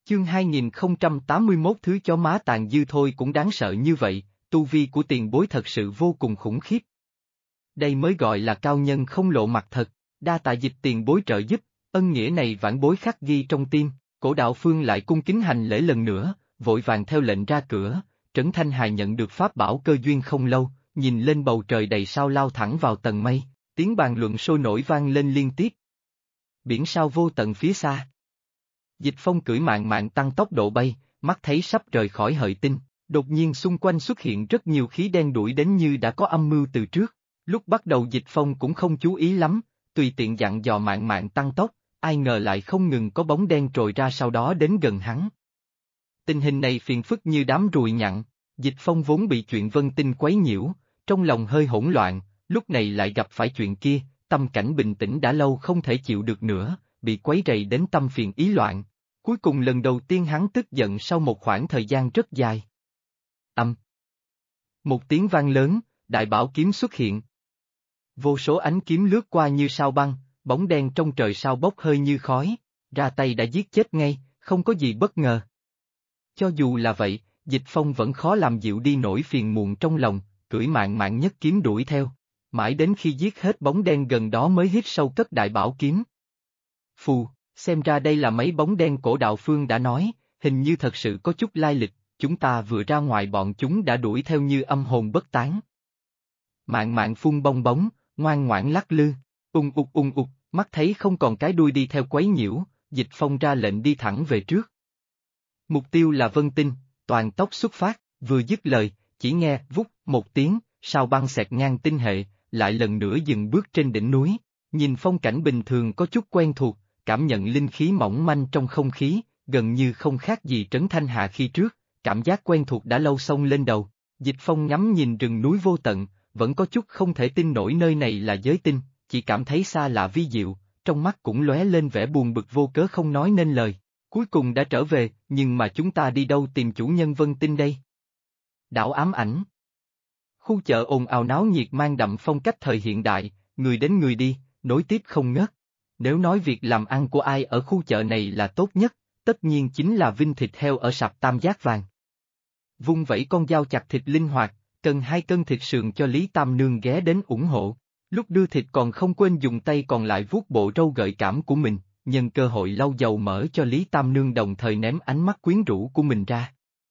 Chương 2081 thứ chó má tàn dư thôi cũng đáng sợ như vậy, tu vi của tiền bối thật sự vô cùng khủng khiếp. Đây mới gọi là cao nhân không lộ mặt thật, đa tạ Dịch tiền bối trợ giúp, ân nghĩa này vãn bối khắc ghi trong tim. Cổ Đạo Phương lại cung kính hành lễ lần nữa, vội vàng theo lệnh ra cửa. Trấn Thanh Hà nhận được pháp bảo cơ duyên không lâu, nhìn lên bầu trời đầy sao lao thẳng vào tầng mây, tiếng bàn luận sôi nổi vang lên liên tiếp. Biển sao vô tận phía xa. Dịch Phong cưỡi mạn mạn tăng tốc độ bay, mắt thấy sắp rời khỏi Hợi Tinh, đột nhiên xung quanh xuất hiện rất nhiều khí đen đuổi đến như đã có âm mưu từ trước. Lúc bắt đầu Dịch Phong cũng không chú ý lắm, tùy tiện dặn dò mạn mạn tăng tốc, ai ngờ lại không ngừng có bóng đen trồi ra sau đó đến gần hắn. Tình hình này phiền phức như đám ruồi nhặn, Dịch Phong vốn bị chuyện Vân Tinh quấy nhiễu, trong lòng hơi hỗn loạn, lúc này lại gặp phải chuyện kia, tâm cảnh bình tĩnh đã lâu không thể chịu được nữa, bị quấy rầy đến tâm phiền ý loạn. Cuối cùng lần đầu tiên hắn tức giận sau một khoảng thời gian rất dài. Một tiếng vang lớn, đại bảo kiếm xuất hiện. Vô số ánh kiếm lướt qua như sao băng, bóng đen trong trời sao bốc hơi như khói, ra tay đã giết chết ngay, không có gì bất ngờ. Cho dù là vậy, Dịch Phong vẫn khó làm dịu đi nỗi phiền muộn trong lòng, cưỡi mạn mạn nhất kiếm đuổi theo, mãi đến khi giết hết bóng đen gần đó mới hít sâu cất đại bảo kiếm. Phù, xem ra đây là mấy bóng đen Cổ Đạo Phương đã nói, hình như thật sự có chút lai lịch, chúng ta vừa ra ngoài bọn chúng đã đuổi theo như âm hồn bất tán. Mạn mạn phun bong bóng, ngoan ngoãn lắc lư, ung ục, mắt thấy không còn cái đuôi đi theo quấy nhiễu, Dịch Phong ra lệnh đi thẳng về trước. Mục tiêu là Vân Tinh, toàn tốc xuất phát, vừa dứt lời, chỉ nghe vút một tiếng, sao băng xẹt ngang tinh hệ, lại lần nữa dừng bước trên đỉnh núi, nhìn phong cảnh bình thường có chút quen thuộc, cảm nhận linh khí mỏng manh trong không khí, gần như không khác gì Trấn Thanh Hà khi trước, cảm giác quen thuộc đã lâu xông lên đầu. Dịch Phong ngắm nhìn rừng núi vô tận, vẫn có chút không thể tin nổi nơi này là giới tinh, chỉ cảm thấy xa lạ vi diệu, trong mắt cũng lóe lên vẻ buồn bực vô cớ không nói nên lời. Cuối cùng đã trở về, nhưng mà chúng ta đi đâu tìm chủ nhân Vân Tinh đây? Đảo ám ảnh. Khu chợ ồn ào náo nhiệt mang đậm phong cách thời hiện đại, người đến người đi, nối tiếp không ngớt. Nếu nói việc làm ăn của ai ở khu chợ này là tốt nhất, tất nhiên chính là vinh thịt heo ở sạp Tam Giác Vàng. Vung vẩy con dao chặt thịt linh hoạt, cần 2 cân thịt sườn cho Lý Tam Nương ghé đến ủng hộ. Lúc đưa thịt còn không quên dùng tay còn lại vuốt bộ râu gợi cảm của mình, nhân cơ hội lau dầu mỡ cho Lý Tam Nương đồng thời ném ánh mắt quyến rũ của mình ra.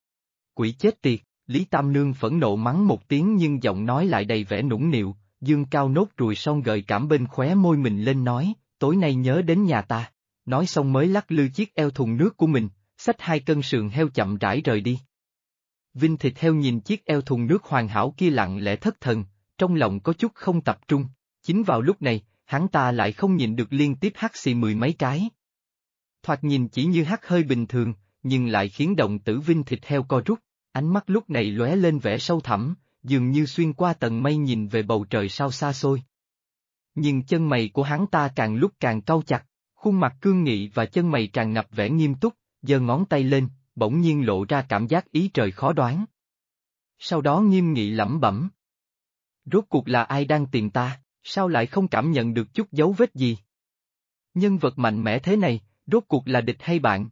Quỷ chết tiệt, Lý Tam Nương phẫn nộ mắng một tiếng nhưng giọng nói lại đầy vẻ nũng nịu, dương cao nốt ruồi son gợi cảm bên khóe môi mình lên nói, tối nay nhớ đến nhà ta. Nói xong mới lắc lư chiếc eo thùng nước của mình, xách 2 cân sườn heo chậm rãi rời đi. Vinh thịt heo nhìn chiếc eo thùng nước hoàn hảo kia lặng lẽ thất thần, trong lòng có chút không tập trung. Chính vào lúc này, hắn ta lại không nhịn được liên tiếp hắt xì 10 mấy cái. Thoạt nhìn chỉ như hắt hơi bình thường, nhưng lại khiến đồng tử Vinh thịt heo co rút, ánh mắt lúc này lóe lên vẻ sâu thẳm, dường như xuyên qua tầng mây nhìn về bầu trời sao xa xôi. Nhưng chân mày của hắn ta càng lúc càng cau chặt, khuôn mặt cương nghị và chân mày tràn ngập vẻ nghiêm túc, giơ ngón tay lên, bỗng nhiên lộ ra cảm giác ý trời khó đoán. Sau đó nghiêm nghị lẩm bẩm. Rốt cuộc là ai đang tìm ta, sao lại không cảm nhận được chút dấu vết gì? Nhân vật mạnh mẽ thế này, rốt cuộc là địch hay bạn?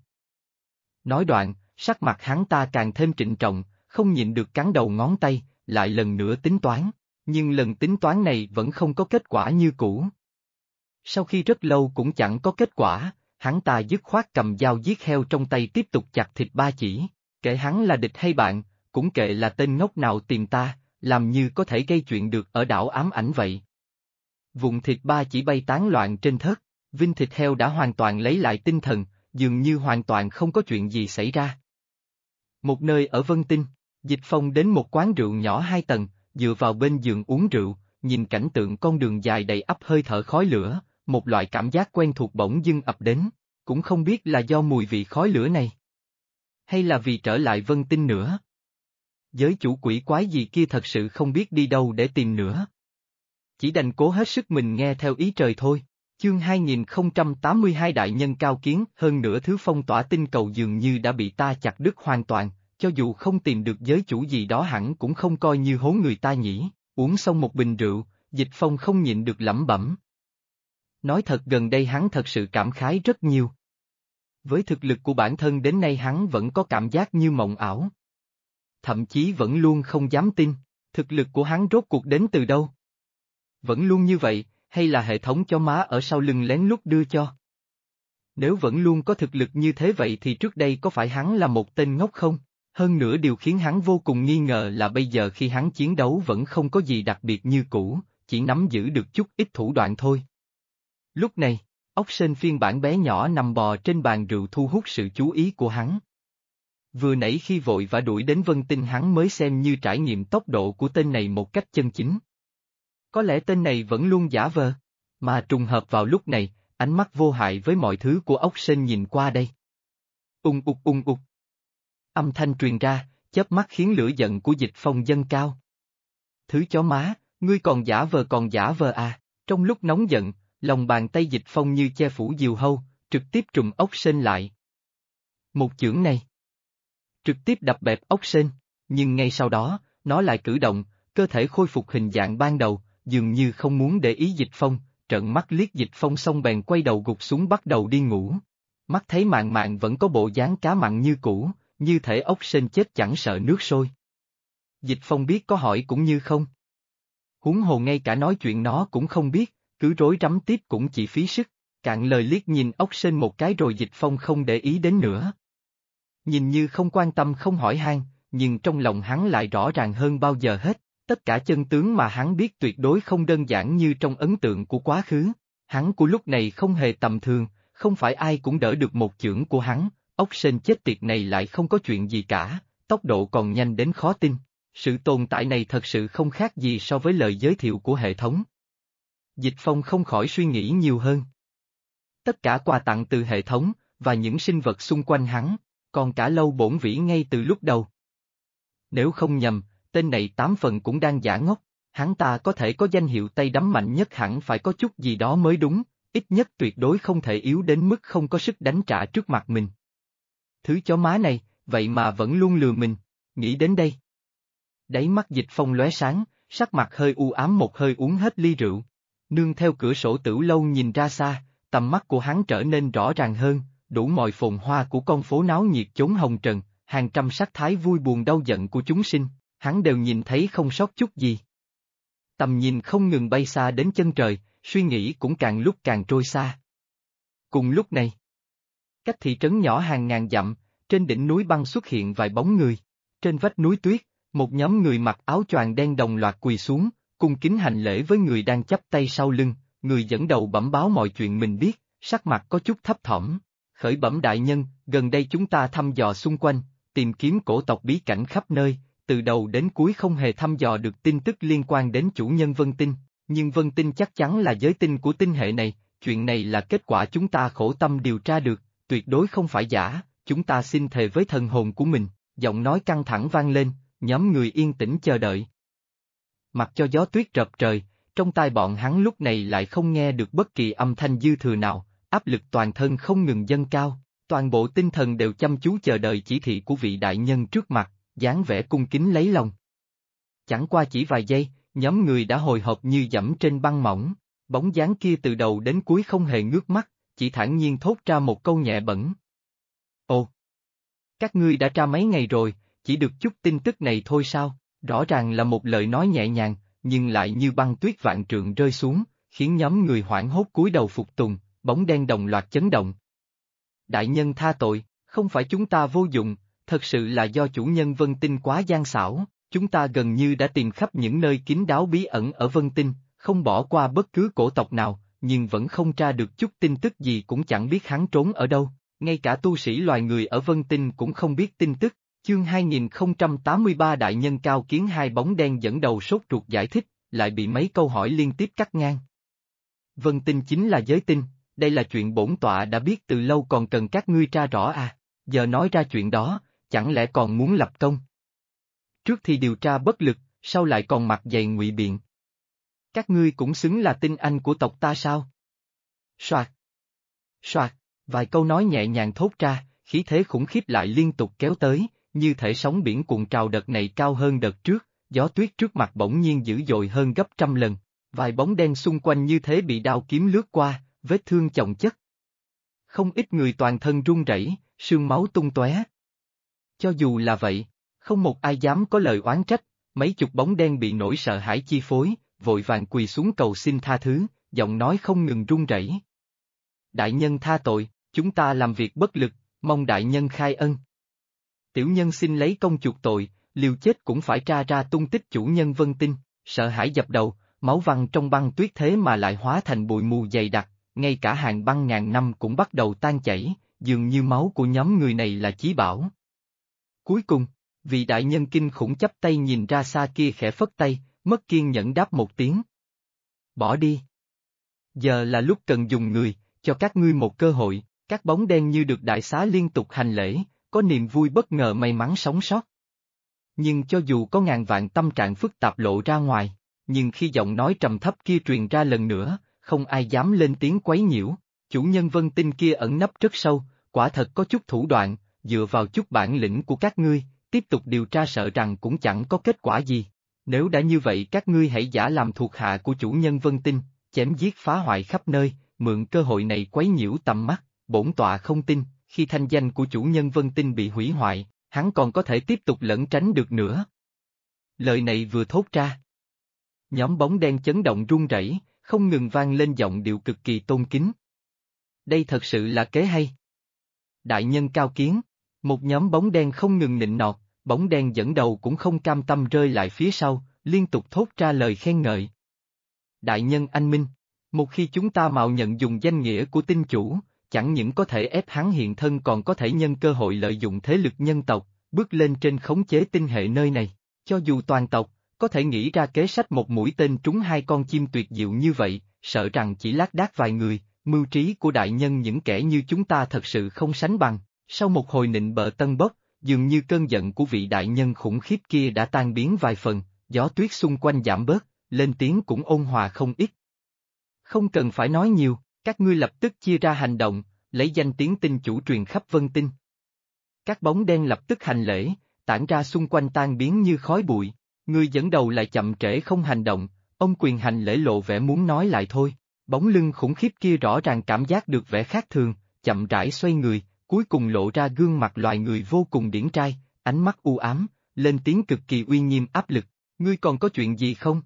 Nói đoạn, sắc mặt hắn ta càng thêm trịnh trọng, không nhịn được cắn đầu ngón tay, lại lần nữa tính toán, nhưng lần tính toán này vẫn không có kết quả như cũ. Sau khi rất lâu cũng chẳng có kết quả, hắn ta dứt khoát cầm dao giết heo trong tay tiếp tục chặt thịt ba chỉ, kệ hắn là địch hay bạn, cũng kệ là tên ngốc nào tìm ta, làm như có thể gây chuyện được ở đảo ám ảnh vậy. Vụn thịt ba chỉ bay tán loạn trên thớt, Vinh thịt heo đã hoàn toàn lấy lại tinh thần, dường như hoàn toàn không có chuyện gì xảy ra. Một nơi ở Vân Tinh, Dịch Phong đến một quán rượu nhỏ 2 tầng, dựa vào bên giường uống rượu, nhìn cảnh tượng con đường dài đầy ắp hơi thở khói lửa, một loại cảm giác quen thuộc bỗng dưng ập đến, cũng không biết là do mùi vị khói lửa này, hay là vì trở lại Vân Tinh nữa. Giới chủ quỷ quái gì kia thật sự không biết đi đâu để tìm nữa. Chỉ đành cố hết sức mình nghe theo ý trời thôi. Chương 2082 đại nhân cao kiến, hơn nữa thứ phong tỏa tinh cầu dường như đã bị ta chặt đứt hoàn toàn, cho dù không tìm được giới chủ gì đó hẳn cũng không coi như hố người ta nhỉ. Uống xong một bình rượu, Dịch Phong không nhịn được lẩm bẩm. Nói thật gần đây hắn thật sự cảm khái rất nhiều. Với thực lực của bản thân đến nay hắn vẫn có cảm giác như mộng ảo. Thậm chí vẫn luôn không dám tin, thực lực của hắn rốt cuộc đến từ đâu. Vẫn luôn như vậy, hay là hệ thống chó má ở sau lưng lén lút đưa cho? Nếu vẫn luôn có thực lực như thế vậy thì trước đây có phải hắn là một tên ngốc không? Hơn nữa điều khiến hắn vô cùng nghi ngờ là bây giờ khi hắn chiến đấu vẫn không có gì đặc biệt như cũ, chỉ nắm giữ được chút ít thủ đoạn thôi. Lúc này, ốc sên phiên bản bé nhỏ nằm bò trên bàn rượu thu hút sự chú ý của hắn. Vừa nãy khi vội vã đuổi đến Vân Tinh hắn mới xem như trải nghiệm tốc độ của tên này một cách chân chính. Có lẽ tên này vẫn luôn giả vờ, mà trùng hợp vào lúc này, ánh mắt vô hại với mọi thứ của ốc sên nhìn qua đây. Ung ục. Âm thanh truyền ra, chớp mắt khiến lửa giận của Dịch Phong dâng cao. Thứ chó má, ngươi còn giả vờ à, trong lúc nóng giận, lòng bàn tay Dịch Phong như che phủ diều hâu, trực tiếp trùm ốc sên lại. Một chưởng này trực tiếp đập bẹp ốc sên, nhưng ngay sau đó, nó lại cử động, cơ thể khôi phục hình dạng ban đầu, dường như không muốn để ý Dịch Phong, trợn mắt liếc Dịch Phong xong bèn quay đầu gục xuống bắt đầu đi ngủ. Mắt thấy mạn mạn vẫn có bộ dáng cá mặn như cũ, như thể ốc sên chết chẳng sợ nước sôi. Dịch Phong biết có hỏi cũng như không. Huống hồ ngay cả nói chuyện nó cũng không biết, cứ rối rắm tiếp cũng chỉ phí sức, cạn lời liếc nhìn ốc sên một cái rồi Dịch Phong không để ý đến nữa. Nhìn như không quan tâm không hỏi han, nhưng trong lòng hắn lại rõ ràng hơn bao giờ hết, tất cả chân tướng mà hắn biết tuyệt đối không đơn giản như trong ấn tượng của quá khứ. Hắn của lúc này không hề tầm thường, không phải ai cũng đỡ được một chưởng của hắn, ốc sên chết tiệt này lại không có chuyện gì cả, tốc độ còn nhanh đến khó tin. Sự tồn tại này thật sự không khác gì so với lời giới thiệu của hệ thống. Dịch Phong không khỏi suy nghĩ nhiều hơn. Tất cả quà tặng từ hệ thống, và những sinh vật xung quanh hắn, còn cả lâu bổn vĩ ngay từ lúc đầu. Nếu không nhầm, tên này 8 phần cũng đang giả ngốc, hắn ta có thể có danh hiệu tay đấm mạnh nhất hẳn phải có chút gì đó mới đúng, ít nhất tuyệt đối không thể yếu đến mức không có sức đánh trả trước mặt mình. Thứ chó má này, vậy mà vẫn luôn lừa mình, nghĩ đến đây. Đáy mắt Dịch Phong lóe sáng, sắc mặt hơi u ám một hơi uống hết ly rượu. Nương theo cửa sổ tửu lâu nhìn ra xa, tầm mắt của hắn trở nên rõ ràng hơn, đủ mọi phồn hoa của con phố náo nhiệt chốn hồng trần, hàng trăm sắc thái vui buồn đau giận của chúng sinh, hắn đều nhìn thấy không sót chút gì. Tầm nhìn không ngừng bay xa đến chân trời, suy nghĩ cũng càng lúc càng trôi xa. Cùng lúc này, cách thị trấn nhỏ hàng ngàn dặm, trên đỉnh núi băng xuất hiện vài bóng người. Trên vách núi tuyết, một nhóm người mặc áo choàng đen đồng loạt quỳ xuống, cung kính hành lễ với người đang chắp tay sau lưng, người dẫn đầu bẩm báo mọi chuyện mình biết, sắc mặt có chút thấp thỏm. Khởi bẩm đại nhân, gần đây chúng ta thăm dò xung quanh, tìm kiếm cổ tộc bí cảnh khắp nơi, từ đầu đến cuối không hề thăm dò được tin tức liên quan đến chủ nhân Vân Tinh, nhưng Vân Tinh chắc chắn là giới tinh của tinh hệ này, chuyện này là kết quả chúng ta khổ tâm điều tra được, tuyệt đối không phải giả, chúng ta xin thề với thần hồn của mình, giọng nói căng thẳng vang lên, nhóm người yên tĩnh chờ đợi. Mặc cho gió tuyết rợp trời, trong tai bọn hắn lúc này lại không nghe được bất kỳ âm thanh dư thừa nào, áp lực toàn thân không ngừng dâng cao, toàn bộ tinh thần đều chăm chú chờ đợi chỉ thị của vị đại nhân trước mặt, dáng vẻ cung kính lấy lòng. Chẳng qua chỉ vài giây, nhóm người đã hồi hộp như dẫm trên băng mỏng, bóng dáng kia từ đầu đến cuối không hề ngước mắt, chỉ thản nhiên thốt ra một câu nhẹ bẫng. Ồ! Các ngươi đã tra mấy ngày rồi, chỉ được chút tin tức này thôi sao? Rõ ràng là một lời nói nhẹ nhàng, nhưng lại như băng tuyết vạn trượng rơi xuống, khiến nhóm người hoảng hốt cúi đầu phục tùng, bóng đen đồng loạt chấn động. Đại nhân tha tội, không phải chúng ta vô dụng, thật sự là do chủ nhân Vân Tinh quá gian xảo, chúng ta gần như đã tìm khắp những nơi kín đáo bí ẩn ở Vân Tinh, không bỏ qua bất cứ cổ tộc nào, nhưng vẫn không tra được chút tin tức gì cũng chẳng biết hắn trốn ở đâu, ngay cả tu sĩ loài người ở Vân Tinh cũng không biết tin tức. Chương 2083 Đại nhân cao kiến hai bóng đen dẫn đầu sốt ruột giải thích, lại bị mấy câu hỏi liên tiếp cắt ngang. Vân Tinh chính là giới tinh, đây là chuyện bổn tọa đã biết từ lâu còn cần các ngươi tra rõ à, giờ nói ra chuyện đó, chẳng lẽ còn muốn lập công? Trước thì điều tra bất lực, sau lại còn mặt dày ngụy biện. Các ngươi cũng xứng là tinh anh của tộc ta sao? Soạt! Soạt! Vài câu nói nhẹ nhàng thốt ra, khí thế khủng khiếp lại liên tục kéo tới. Như thể sóng biển cuộn trào đợt này cao hơn đợt trước, gió tuyết trước mặt bỗng nhiên dữ dội hơn gấp trăm lần, vài bóng đen xung quanh như thế bị đao kiếm lướt qua, vết thương chồng chất. không ít người toàn thân run rẩy, sương máu tung tóe. Cho dù là vậy, không một ai dám có lời oán trách, mấy chục bóng đen bị nỗi sợ hãi chi phối, vội vàng quỳ xuống cầu xin tha thứ, giọng nói không ngừng run rẩy. Đại nhân tha tội, chúng ta làm việc bất lực, mong đại nhân khai ân. Tiểu nhân xin lấy công chuộc tội, liều chết cũng phải tra ra tung tích chủ nhân Vân Tinh, sợ hãi dập đầu, máu văng trong băng tuyết thế mà lại hóa thành bụi mù dày đặc, ngay cả hàng băng ngàn năm cũng bắt đầu tan chảy, dường như máu của nhóm người này là chí bảo. Cuối cùng, vị đại nhân kinh khủng chắp tay nhìn ra xa kia khẽ phất tay, mất kiên nhẫn đáp một tiếng. Bỏ đi. Giờ là lúc cần dùng người, cho các ngươi một cơ hội, các bóng đen như được đại xá liên tục hành lễ, có niềm vui bất ngờ may mắn sống sót. Nhưng cho dù có ngàn vạn tâm trạng phức tạp lộ ra ngoài, nhưng khi giọng nói trầm thấp kia truyền ra lần nữa, không ai dám lên tiếng quấy nhiễu, chủ nhân Vân Tinh kia ẩn nấp rất sâu, quả thật có chút thủ đoạn, dựa vào chút bản lĩnh của các ngươi, tiếp tục điều tra sợ rằng cũng chẳng có kết quả gì. Nếu đã như vậy các ngươi hãy giả làm thuộc hạ của chủ nhân Vân Tinh, chém giết phá hoại khắp nơi, mượn cơ hội này quấy nhiễu tầm mắt, bổn tọa không tin, khi thanh danh của chủ nhân Vân Tinh bị hủy hoại, hắn còn có thể tiếp tục lẩn tránh được nữa. Lời này vừa thốt ra. Nhóm bóng đen chấn động run rẩy, không ngừng vang lên giọng điệu cực kỳ tôn kính. Đây thật sự là kế hay. Đại nhân cao kiến, một nhóm bóng đen không ngừng nịnh nọt, bóng đen dẫn đầu cũng không cam tâm rơi lại phía sau, liên tục thốt ra lời khen ngợi. Đại nhân anh minh, một khi chúng ta mạo nhận dùng danh nghĩa của tinh chủ, chẳng những có thể ép hắn hiện thân còn có thể nhân cơ hội lợi dụng thế lực nhân tộc, bước lên trên khống chế tinh hệ nơi này, cho dù toàn tộc, có thể nghĩ ra kế sách một mũi tên trúng hai con chim tuyệt diệu như vậy, sợ rằng chỉ lác đác vài người, mưu trí của đại nhân những kẻ như chúng ta thật sự không sánh bằng. Sau một hồi nịnh bợ tân bốc, dường như cơn giận của vị đại nhân khủng khiếp kia đã tan biến vài phần, gió tuyết xung quanh giảm bớt, lên tiếng cũng ôn hòa không ít. Không cần phải nói nhiều, các ngươi lập tức chia ra hành động, lấy danh tiếng tinh chủ truyền khắp Vân Tinh. Các bóng đen lập tức hành lễ, tản ra xung quanh tan biến như khói bụi, người dẫn đầu lại chậm trễ không hành động, ông quyền hành lễ lộ vẻ muốn nói lại thôi, bóng lưng khủng khiếp kia rõ ràng cảm giác được vẻ khác thường, chậm rãi xoay người, cuối cùng lộ ra gương mặt loài người vô cùng điển trai, ánh mắt u ám, lên tiếng cực kỳ uy nghiêm áp lực, ngươi còn có chuyện gì không?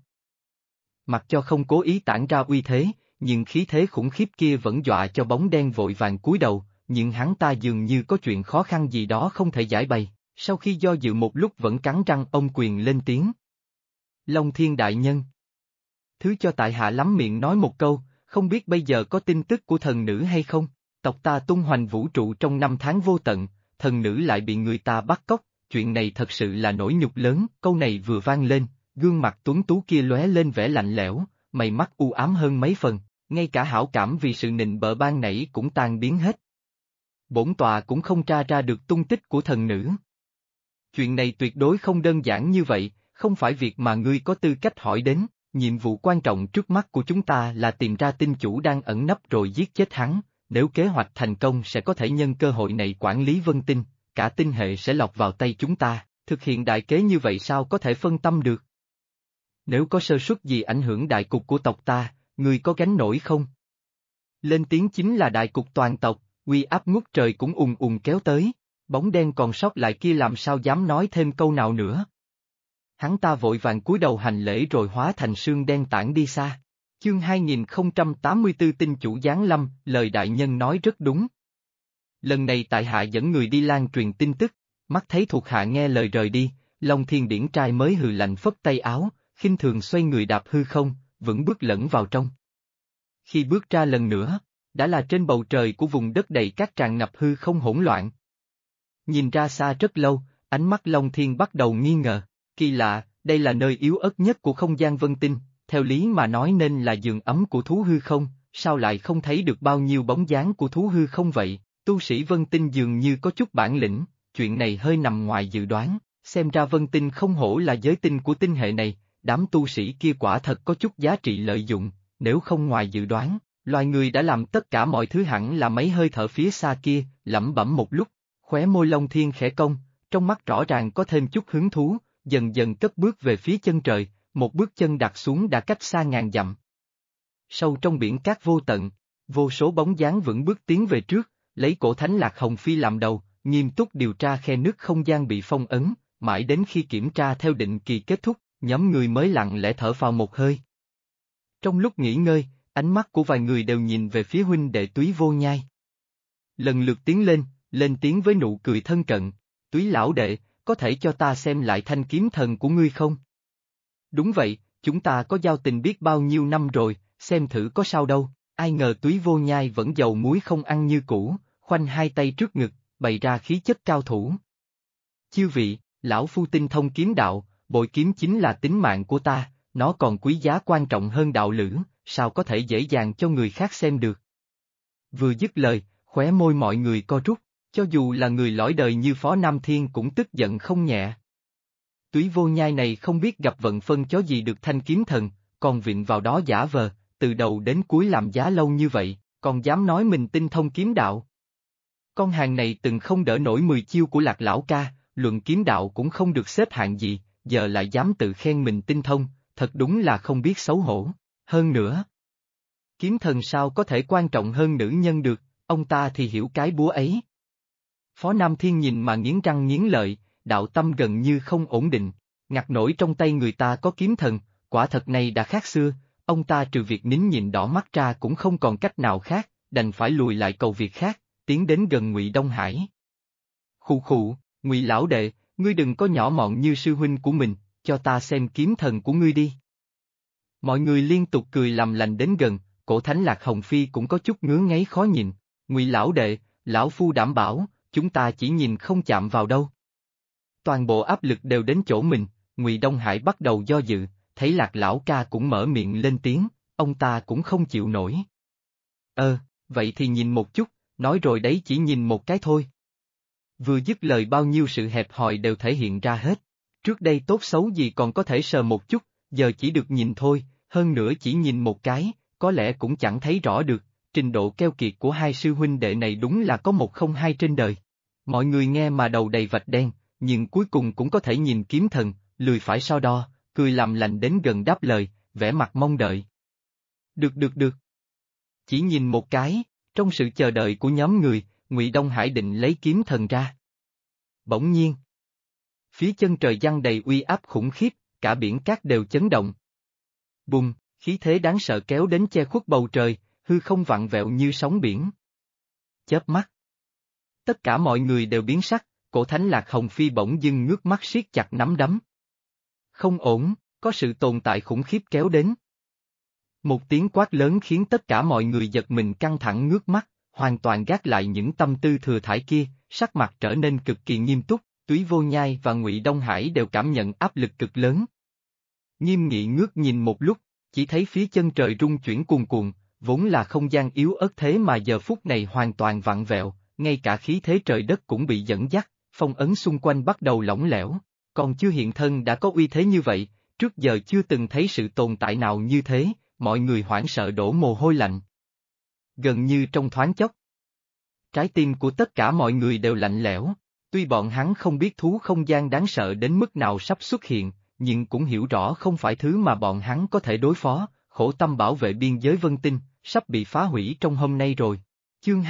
Mặc cho không cố ý tản ra uy thế, nhưng khí thế khủng khiếp kia vẫn dọa cho bóng đen vội vàng cúi đầu, nhưng hắn ta dường như có chuyện khó khăn gì đó không thể giải bày, sau khi do dự một lúc vẫn cắn răng ông quyền lên tiếng. Long Thiên đại nhân. Thứ cho tại hạ lắm miệng nói một câu, không biết bây giờ có tin tức của thần nữ hay không? Tộc ta tung hoành vũ trụ trong 5 tháng vô tận, thần nữ lại bị người ta bắt cóc, chuyện này thật sự là nỗi nhục lớn, câu này vừa vang lên, gương mặt tuấn tú kia lóe lên vẻ lạnh lẽo, mày mắt u ám hơn mấy phần, ngay cả hảo cảm vì sự nịnh bợ ban nãy cũng tan biến hết. Bổn tọa cũng không tra ra được tung tích của thần nữ. Chuyện này tuyệt đối không đơn giản như vậy, không phải việc mà ngươi có tư cách hỏi đến, nhiệm vụ quan trọng trước mắt của chúng ta là tìm ra tinh chủ đang ẩn nấp rồi giết chết hắn. Nếu kế hoạch thành công sẽ có thể nhân cơ hội này quản lý Vân Tinh, cả tinh hệ sẽ lọt vào tay chúng ta, thực hiện đại kế như vậy sao có thể phân tâm được? Nếu có sơ suất gì ảnh hưởng đại cục của tộc ta, người có gánh nổi không? Lên tiếng chính là đại cục toàn tộc, uy áp ngút trời cũng ùn ùn kéo tới, bóng đen còn sót lại kia làm sao dám nói thêm câu nào nữa. Hắn ta vội vàng cúi đầu hành lễ rồi hóa thành sương đen tản đi xa. Chương 2084 tinh chủ giáng lâm, lời đại nhân nói rất đúng. Lần này tại hạ dẫn người đi lan truyền tin tức, mắt thấy thuộc hạ nghe lời rời đi, Long Thiên điển trai mới hừ lạnh phất tay áo, khinh thường xoay người đạp hư không, vững bước lẫn vào trong. Khi bước ra lần nữa, đã là trên bầu trời của vùng đất đầy cát tràn ngập hư không hỗn loạn. Nhìn ra xa rất lâu, ánh mắt Long Thiên bắt đầu nghi ngờ, kỳ lạ, đây là nơi yếu ớt nhất của không gian Vân Tinh. Theo lý mà nói nên là giường ấm của thú hư không, sao lại không thấy được bao nhiêu bóng dáng của thú hư không vậy? Tu sĩ Vân Tinh dường như có chút bản lĩnh, chuyện này hơi nằm ngoài dự đoán, xem ra Vân Tinh không hổ là giới tinh của tinh hệ này, đám tu sĩ kia quả thật có chút giá trị lợi dụng, nếu không ngoài dự đoán, loài người đã làm tất cả mọi thứ hẳn là mấy hơi thở phía xa kia, lẩm bẩm một lúc, khóe môi Long Thiên khẽ cong, trong mắt rõ ràng có thêm chút hứng thú, dần dần cất bước về phía chân trời. Một bước chân đặt xuống đã cách xa ngàn dặm. Sâu trong biển cát vô tận, vô số bóng dáng vững bước tiến về trước, lấy cổ thánh Lạc Hồng Phi làm đầu, nghiêm túc điều tra khe nứt không gian bị phong ấn, mãi đến khi kiểm tra theo định kỳ kết thúc, nhóm người mới lặng lẽ thở phào một hơi. Trong lúc nghỉ ngơi, ánh mắt của vài người đều nhìn về phía huynh đệ Túy Vô Nhai. Lần lượt tiến lên tiếng với nụ cười thân cận, Túy lão đệ, có thể cho ta xem lại thanh kiếm thần của ngươi không? Đúng vậy, chúng ta có giao tình biết bao nhiêu năm rồi, xem thử có sao đâu, ai ngờ Túy Vô Nhai vẫn dầu muối không ăn như cũ, khoanh hai tay trước ngực, bày ra khí chất cao thủ. Chư vị, lão phu tinh thông kiếm đạo, bội kiếm chính là tính mạng của ta, nó còn quý giá quan trọng hơn đạo lữ, sao có thể dễ dàng cho người khác xem được. Vừa dứt lời, khóe môi mọi người co rút, cho dù là người lõi đời như Phó Nam Thiên cũng tức giận không nhẹ. Túy Vô Nhai này không biết gặp vận phân chó gì được thanh kiếm thần, còn vịn vào đó giả vờ, từ đầu đến cuối làm giá lâu như vậy, còn dám nói mình tinh thông kiếm đạo. Con hàng này từng không đỡ nổi 10 chiêu của Lạc lão ca, luận kiếm đạo cũng không được xếp hạng gì, giờ lại dám tự khen mình tinh thông, thật đúng là không biết xấu hổ. Hơn nữa, kiếm thần sao có thể quan trọng hơn nữ nhân được, ông ta thì hiểu cái búa ấy. Phó Nam Thiên nhìn mà nghiến răng nghiến lợi, đạo tâm gần như không ổn định, ngặt nổi trong tay người ta có kiếm thần, quả thật này đã khác xưa, ông ta trừ việc nín nhịn đỏ mắt ra cũng không còn cách nào khác, đành phải lùi lại cầu việc khác, tiến đến gần Ngụy Đông Hải. Khụ khụ, Ngụy lão đệ, ngươi đừng có nhỏ mọn như sư huynh của mình, cho ta xem kiếm thần của ngươi đi. Mọi người liên tục cười làm lành đến gần, cổ thánh Lạc Hồng Phi cũng có chút ngứa ngáy khó nhìn, Ngụy lão đệ, lão phu đảm bảo, chúng ta chỉ nhìn không chạm vào đâu. Toàn bộ áp lực đều đến chỗ mình, Ngụy Đông Hải bắt đầu do dự, thấy Lạc lão ca cũng mở miệng lên tiếng, ông ta cũng không chịu nổi. Vậy thì nhìn một chút, nói rồi đấy chỉ nhìn một cái thôi. Vừa dứt lời bao nhiêu sự hẹp hòi đều thể hiện ra hết. Trước đây tốt xấu gì còn có thể sờ một chút, giờ chỉ được nhìn thôi, hơn nữa chỉ nhìn một cái, có lẽ cũng chẳng thấy rõ được, trình độ keo kiệt của hai sư huynh đệ này đúng là có một không hai trên đời. Mọi người nghe mà đầu đầy vạch đen, nhưng cuối cùng cũng có thể nhìn kiếm thần, lười phải so đo, cười làm lành đến gần đáp lời, vẻ mặt mong đợi. Được. Chỉ nhìn một cái, trong sự chờ đợi của nhóm người, Ngụy Đông Hải định lấy kiếm thần ra. Bỗng nhiên, phía chân trời giăng đầy uy áp khủng khiếp, cả biển cát đều chấn động. Bùng, khí thế đáng sợ kéo đến che khuất bầu trời, hư không vặn vẹo như sóng biển. Chớp mắt. Tất cả mọi người đều biến sắc, cổ thánh Lạc Hồng Phi bỗng dưng ngước mắt siết chặt nắm đấm. Không ổn, có sự tồn tại khủng khiếp kéo đến. Một tiếng quát lớn khiến tất cả mọi người giật mình căng thẳng ngước mắt, hoàn toàn gác lại những tâm tư thừa thải kia, sắc mặt trở nên cực kỳ nghiêm túc, Túy Vô Nhai và Ngụy Đông Hải đều cảm nhận áp lực cực lớn. Nghiêm nghị ngước nhìn một lúc, chỉ thấy phía chân trời rung chuyển cuồn cuộn, vốn là không gian yếu ớt thế mà giờ phút này hoàn toàn vặn vẹo, ngay cả khí thế trời đất cũng bị dẫn dắt, phong ấn xung quanh bắt đầu lỏng lẻo, còn chưa hiện thân đã có uy thế như vậy, trước giờ chưa từng thấy sự tồn tại nào như thế, mọi người hoảng sợ đổ mồ hôi lạnh. Gần như trong thoáng chốc, trái tim của tất cả mọi người đều lạnh lẽo, tuy bọn hắn không biết thú không gian đáng sợ đến mức nào sắp xuất hiện, nhưng cũng hiểu rõ không phải thứ mà bọn hắn có thể đối phó, khổ tâm bảo vệ biên giới Vân Tinh, sắp bị phá hủy trong hôm nay rồi. Chương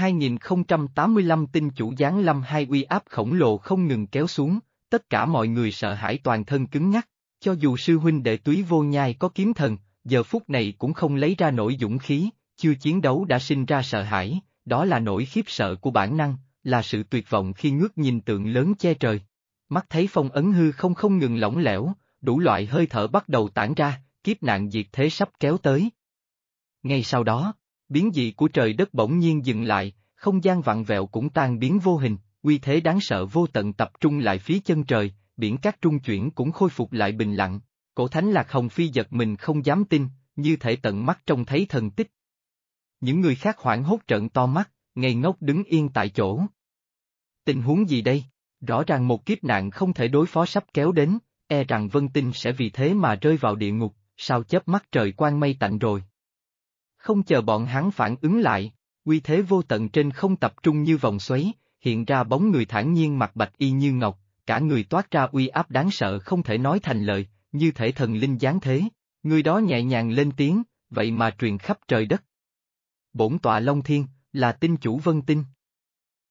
2085 tinh chủ giáng lâm hai uy áp khổng lồ không ngừng kéo xuống, tất cả mọi người sợ hãi toàn thân cứng ngắc, cho dù sư huynh đệ Túy Vô Nhai có kiếm thần, giờ phút này cũng không lấy ra nổi dũng khí, chưa chiến đấu đã sinh ra sợ hãi, đó là nỗi khiếp sợ của bản năng, là sự tuyệt vọng khi ngước nhìn tượng lớn che trời. Mắt thấy phong ấn hư không ngừng lỏng lẻo, đủ loại hơi thở bắt đầu tản ra, kiếp nạn diệt thế sắp kéo tới. Ngay sau đó, biến dị của trời đất bỗng nhiên dừng lại, không gian vặn vẹo cũng tan biến vô hình, uy thế đáng sợ vô tận tập trung lại phía chân trời, biển cát trung chuyển cũng khôi phục lại bình lặng. Cổ thánh Lạc Hồng Phi giật mình không dám tin, như thể tận mắt trông thấy thần tích. Những người khác hoảng hốt trợn to mắt, ngây ngốc đứng yên tại chỗ. Tình huống gì đây? Rõ ràng một kiếp nạn không thể đối phó sắp kéo đến, e rằng Vân Tinh sẽ vì thế mà rơi vào địa ngục, sao chớp mắt trời quang mây tạnh rồi. Không chờ bọn hắn phản ứng lại, uy thế vô tận trên không tập trung như vòng xoáy, hiện ra bóng người thản nhiên mặt bạch y như ngọc, cả người toát ra uy áp đáng sợ không thể nói thành lời, như thể thần linh giáng thế, người đó nhẹ nhàng lên tiếng, vậy mà truyền khắp trời đất. Bổn tọa Long Thiên, là tinh chủ Vân Tinh.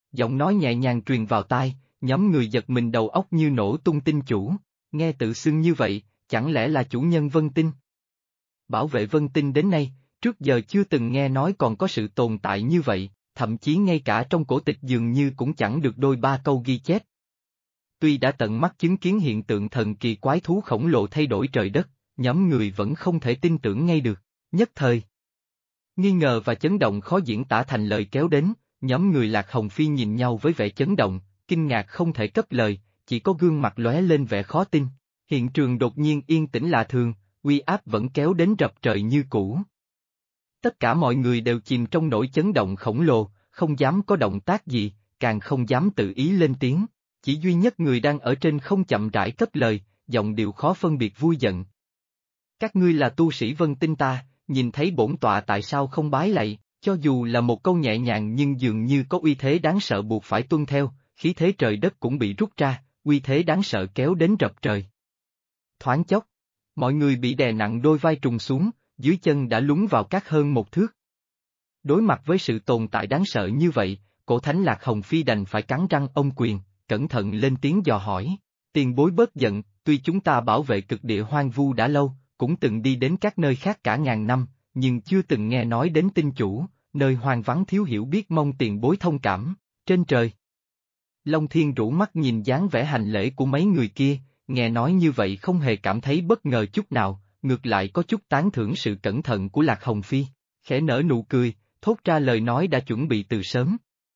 Giọng nói nhẹ nhàng truyền vào tai, nhóm người giật mình đầu óc như nổ tung. Tinh chủ, nghe tự xưng như vậy, chẳng lẽ là chủ nhân Vân Tinh? Bảo vệ Vân Tinh đến nay, trước giờ chưa từng nghe nói còn có sự tồn tại như vậy, thậm chí ngay cả trong cổ tịch dường như cũng chẳng được đôi ba câu ghi chép. Tuy đã tận mắt chứng kiến hiện tượng thần kỳ quái thú khổng lồ thay đổi trời đất, nhóm người vẫn không thể tin tưởng ngay được, nhất thời. Nghi ngờ và chấn động khó diễn tả thành lời kéo đến, nhóm người Lạc Hồng Phi nhìn nhau với vẻ chấn động, kinh ngạc không thể cất lời, chỉ có gương mặt lóe lên vẻ khó tin. Hiện trường đột nhiên yên tĩnh lạ thường, uy áp vẫn kéo đến rập trời như cũ. Tất cả mọi người đều chìm trong nỗi chấn động khổng lồ, không dám có động tác gì, càng không dám tự ý lên tiếng. Chỉ duy nhất người đang ở trên không chậm rãi cất lời, giọng điệu khó phân biệt vui giận. Các ngươi là tu sĩ Vân Tinh ta, nhìn thấy bổn tọa tại sao không bái lạy, cho dù là một câu nhẹ nhàng nhưng dường như có uy thế đáng sợ buộc phải tuân theo, khí thế trời đất cũng bị rút ra, uy thế đáng sợ kéo đến rập trời. Thoáng chốc, mọi người bị đè nặng đôi vai trùng xuống, dưới chân đã lún vào cát hơn một thước. Đối mặt với sự tồn tại đáng sợ như vậy, cổ thánh Lạc Hồng Phi đành phải cắn răng ôm quyền, cẩn thận lên tiếng dò hỏi. Tiền bối bớt giận, tuy chúng ta bảo vệ cực địa hoang vu đã lâu, cũng từng đi đến các nơi khác cả ngàn năm, nhưng chưa từng nghe nói đến tinh chủ, nơi hoang vắng thiếu hiểu biết, mong tiền bối thông cảm. Trên trời, Long Thiên rũ mắt nhìn dáng vẻ hành lễ của mấy người kia, nghe nói như vậy không hề cảm thấy bất ngờ chút nào, ngược lại có chút tán thưởng sự cẩn thận của Lạc Hồng Phi, khẽ nở nụ cười, thốt ra lời nói đã chuẩn bị từ sớm.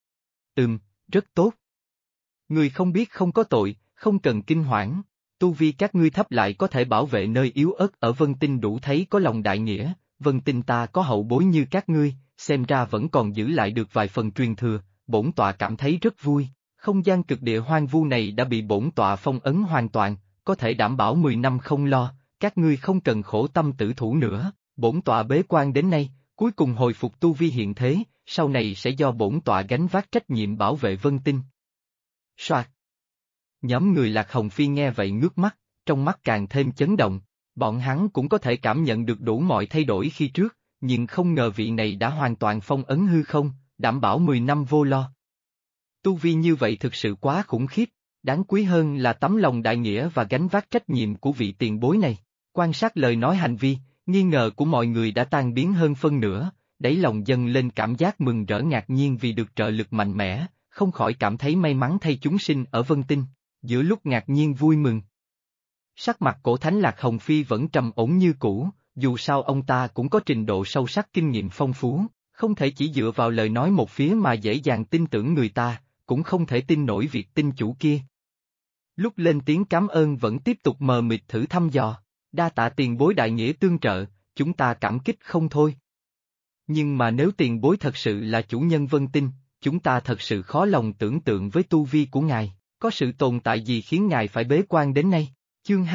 Rất tốt. Người không biết không có tội, không cần kinh hoảng, tu vi các ngươi thấp lại có thể bảo vệ nơi yếu ớt ở Vân Tinh đủ thấy có lòng đại nghĩa, Vân Tinh ta có hậu bối như các ngươi, xem ra vẫn còn giữ lại được vài phần truyền thừa, bổn tọa cảm thấy rất vui, không gian cực địa hoang vu này đã bị bổn tọa phong ấn hoàn toàn, có thể đảm bảo 10 năm không lo, các ngươi không cần khổ tâm tử thủ nữa, bổn tọa bế quan đến nay, cuối cùng hồi phục tu vi hiện thế, sau này sẽ do bổn tọa gánh vác trách nhiệm bảo vệ Vân Tinh. Soạt. Nhóm người Lạc Hồng Phi nghe vậy ngước mắt, trong mắt càng thêm chấn động, bọn hắn cũng có thể cảm nhận được đủ mọi thay đổi khi trước, nhưng không ngờ vị này đã hoàn toàn phong ấn hư không, đảm bảo 10 năm vô lo. Tu vi như vậy thực sự quá khủng khiếp, đáng quý hơn là tấm lòng đại nghĩa và gánh vác trách nhiệm của vị tiền bối này. Quan sát lời nói hành vi, nghi ngờ của mọi người đã tan biến hơn phân nửa, đáy lòng dâng lên cảm giác mừng rỡ ngạc nhiên vì được trợ lực mạnh mẽ, không khỏi cảm thấy may mắn thay chúng sinh ở Vân Tinh, giữa lúc ngạc nhiên vui mừng. Sắc mặt cổ thánh Lạc Hồng Phi vẫn trầm ổn như cũ, dù sao ông ta cũng có trình độ sâu sắc kinh nghiệm phong phú, không thể chỉ dựa vào lời nói một phía mà dễ dàng tin tưởng người ta, cũng không thể tin nổi việc tinh chủ kia. Lúc lên tiếng cảm ơn vẫn tiếp tục mờ mịt thử thăm dò, đa tạ tiền bối đại nghĩa tương trợ, chúng ta cảm kích không thôi. Nhưng mà nếu tiền bối thật sự là chủ nhân Vân Tinh, chúng ta thật sự khó lòng tưởng tượng với tu vi của ngài, có sự tồn tại gì khiến ngài phải bế quan đến nay? Chương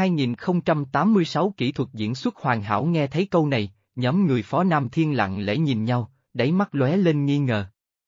2086 kỹ thuật diễn xuất hoàn hảo. Nghe thấy câu này, nhóm người Phó Nam Thiên lặng lẽ nhìn nhau, đáy mắt lóe lên nghi ngờ.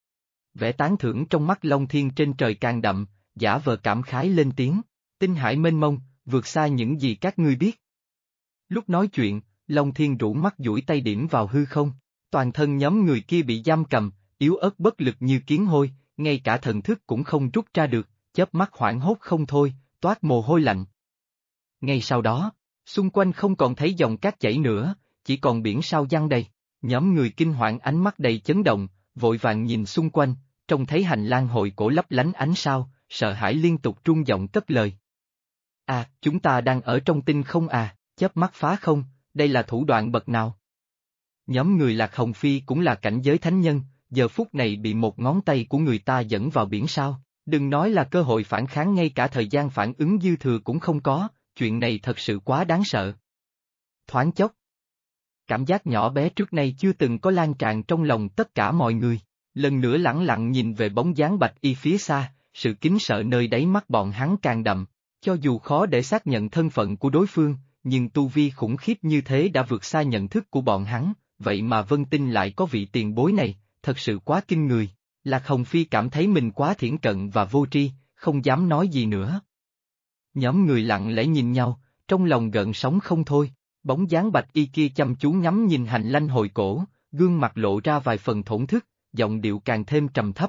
Vẻ tán thưởng trong mắt Long Thiên trên trời càng đậm, giả vờ cảm khái lên tiếng, tinh hải mênh mông, vượt xa những gì các ngươi biết. Lúc nói chuyện, Long Thiên rũ mắt duỗi tay điểm vào hư không, toàn thân nhóm người kia bị giam cầm, yếu ớt bất lực như kiến hôi, ngay cả thần thức cũng không rút ra được, chớp mắt hoảng hốt không thôi, toát mồ hôi lạnh. Ngay sau đó, xung quanh không còn thấy dòng cát chảy nữa, chỉ còn biển sao giăng đầy, nhóm người kinh hoảng ánh mắt đầy chấn động, vội vàng nhìn xung quanh, trông thấy hành lang hội cổ lấp lánh ánh sao, sợ hãi liên tục trung giọng cất lời. À, chúng ta đang ở trong tinh không à, chớp mắt phá không, đây là thủ đoạn bậc nào? Nhóm người Lạc Hồng Phi cũng là cảnh giới thánh nhân, giờ phút này bị một ngón tay của người ta dẫn vào biển sao, đừng nói là cơ hội phản kháng, ngay cả thời gian phản ứng dư thừa cũng không có, chuyện này thật sự quá đáng sợ. Thoáng chốc, cảm giác nhỏ bé trước nay chưa từng có lan tràn trong lòng tất cả mọi người, lần nữa lẳng lặng nhìn về bóng dáng bạch y phía xa, sự kính sợ nơi đáy mắt bọn hắn càng đậm, cho dù khó để xác nhận thân phận của đối phương, nhưng tu vi khủng khiếp như thế đã vượt xa nhận thức của bọn hắn, vậy mà Vân Tinh lại có vị tiền bối này, thật sự quá kinh người. Lạc Hồng Phi cảm thấy mình quá thiển cận và vô tri, không dám nói gì nữa. Nhóm người lặng lẽ nhìn nhau, trong lòng gợn sóng không thôi, bóng dáng bạch y kia chăm chú ngắm nhìn hành lang hồi cổ, gương mặt lộ ra vài phần thổn thức, giọng điệu càng thêm trầm thấp.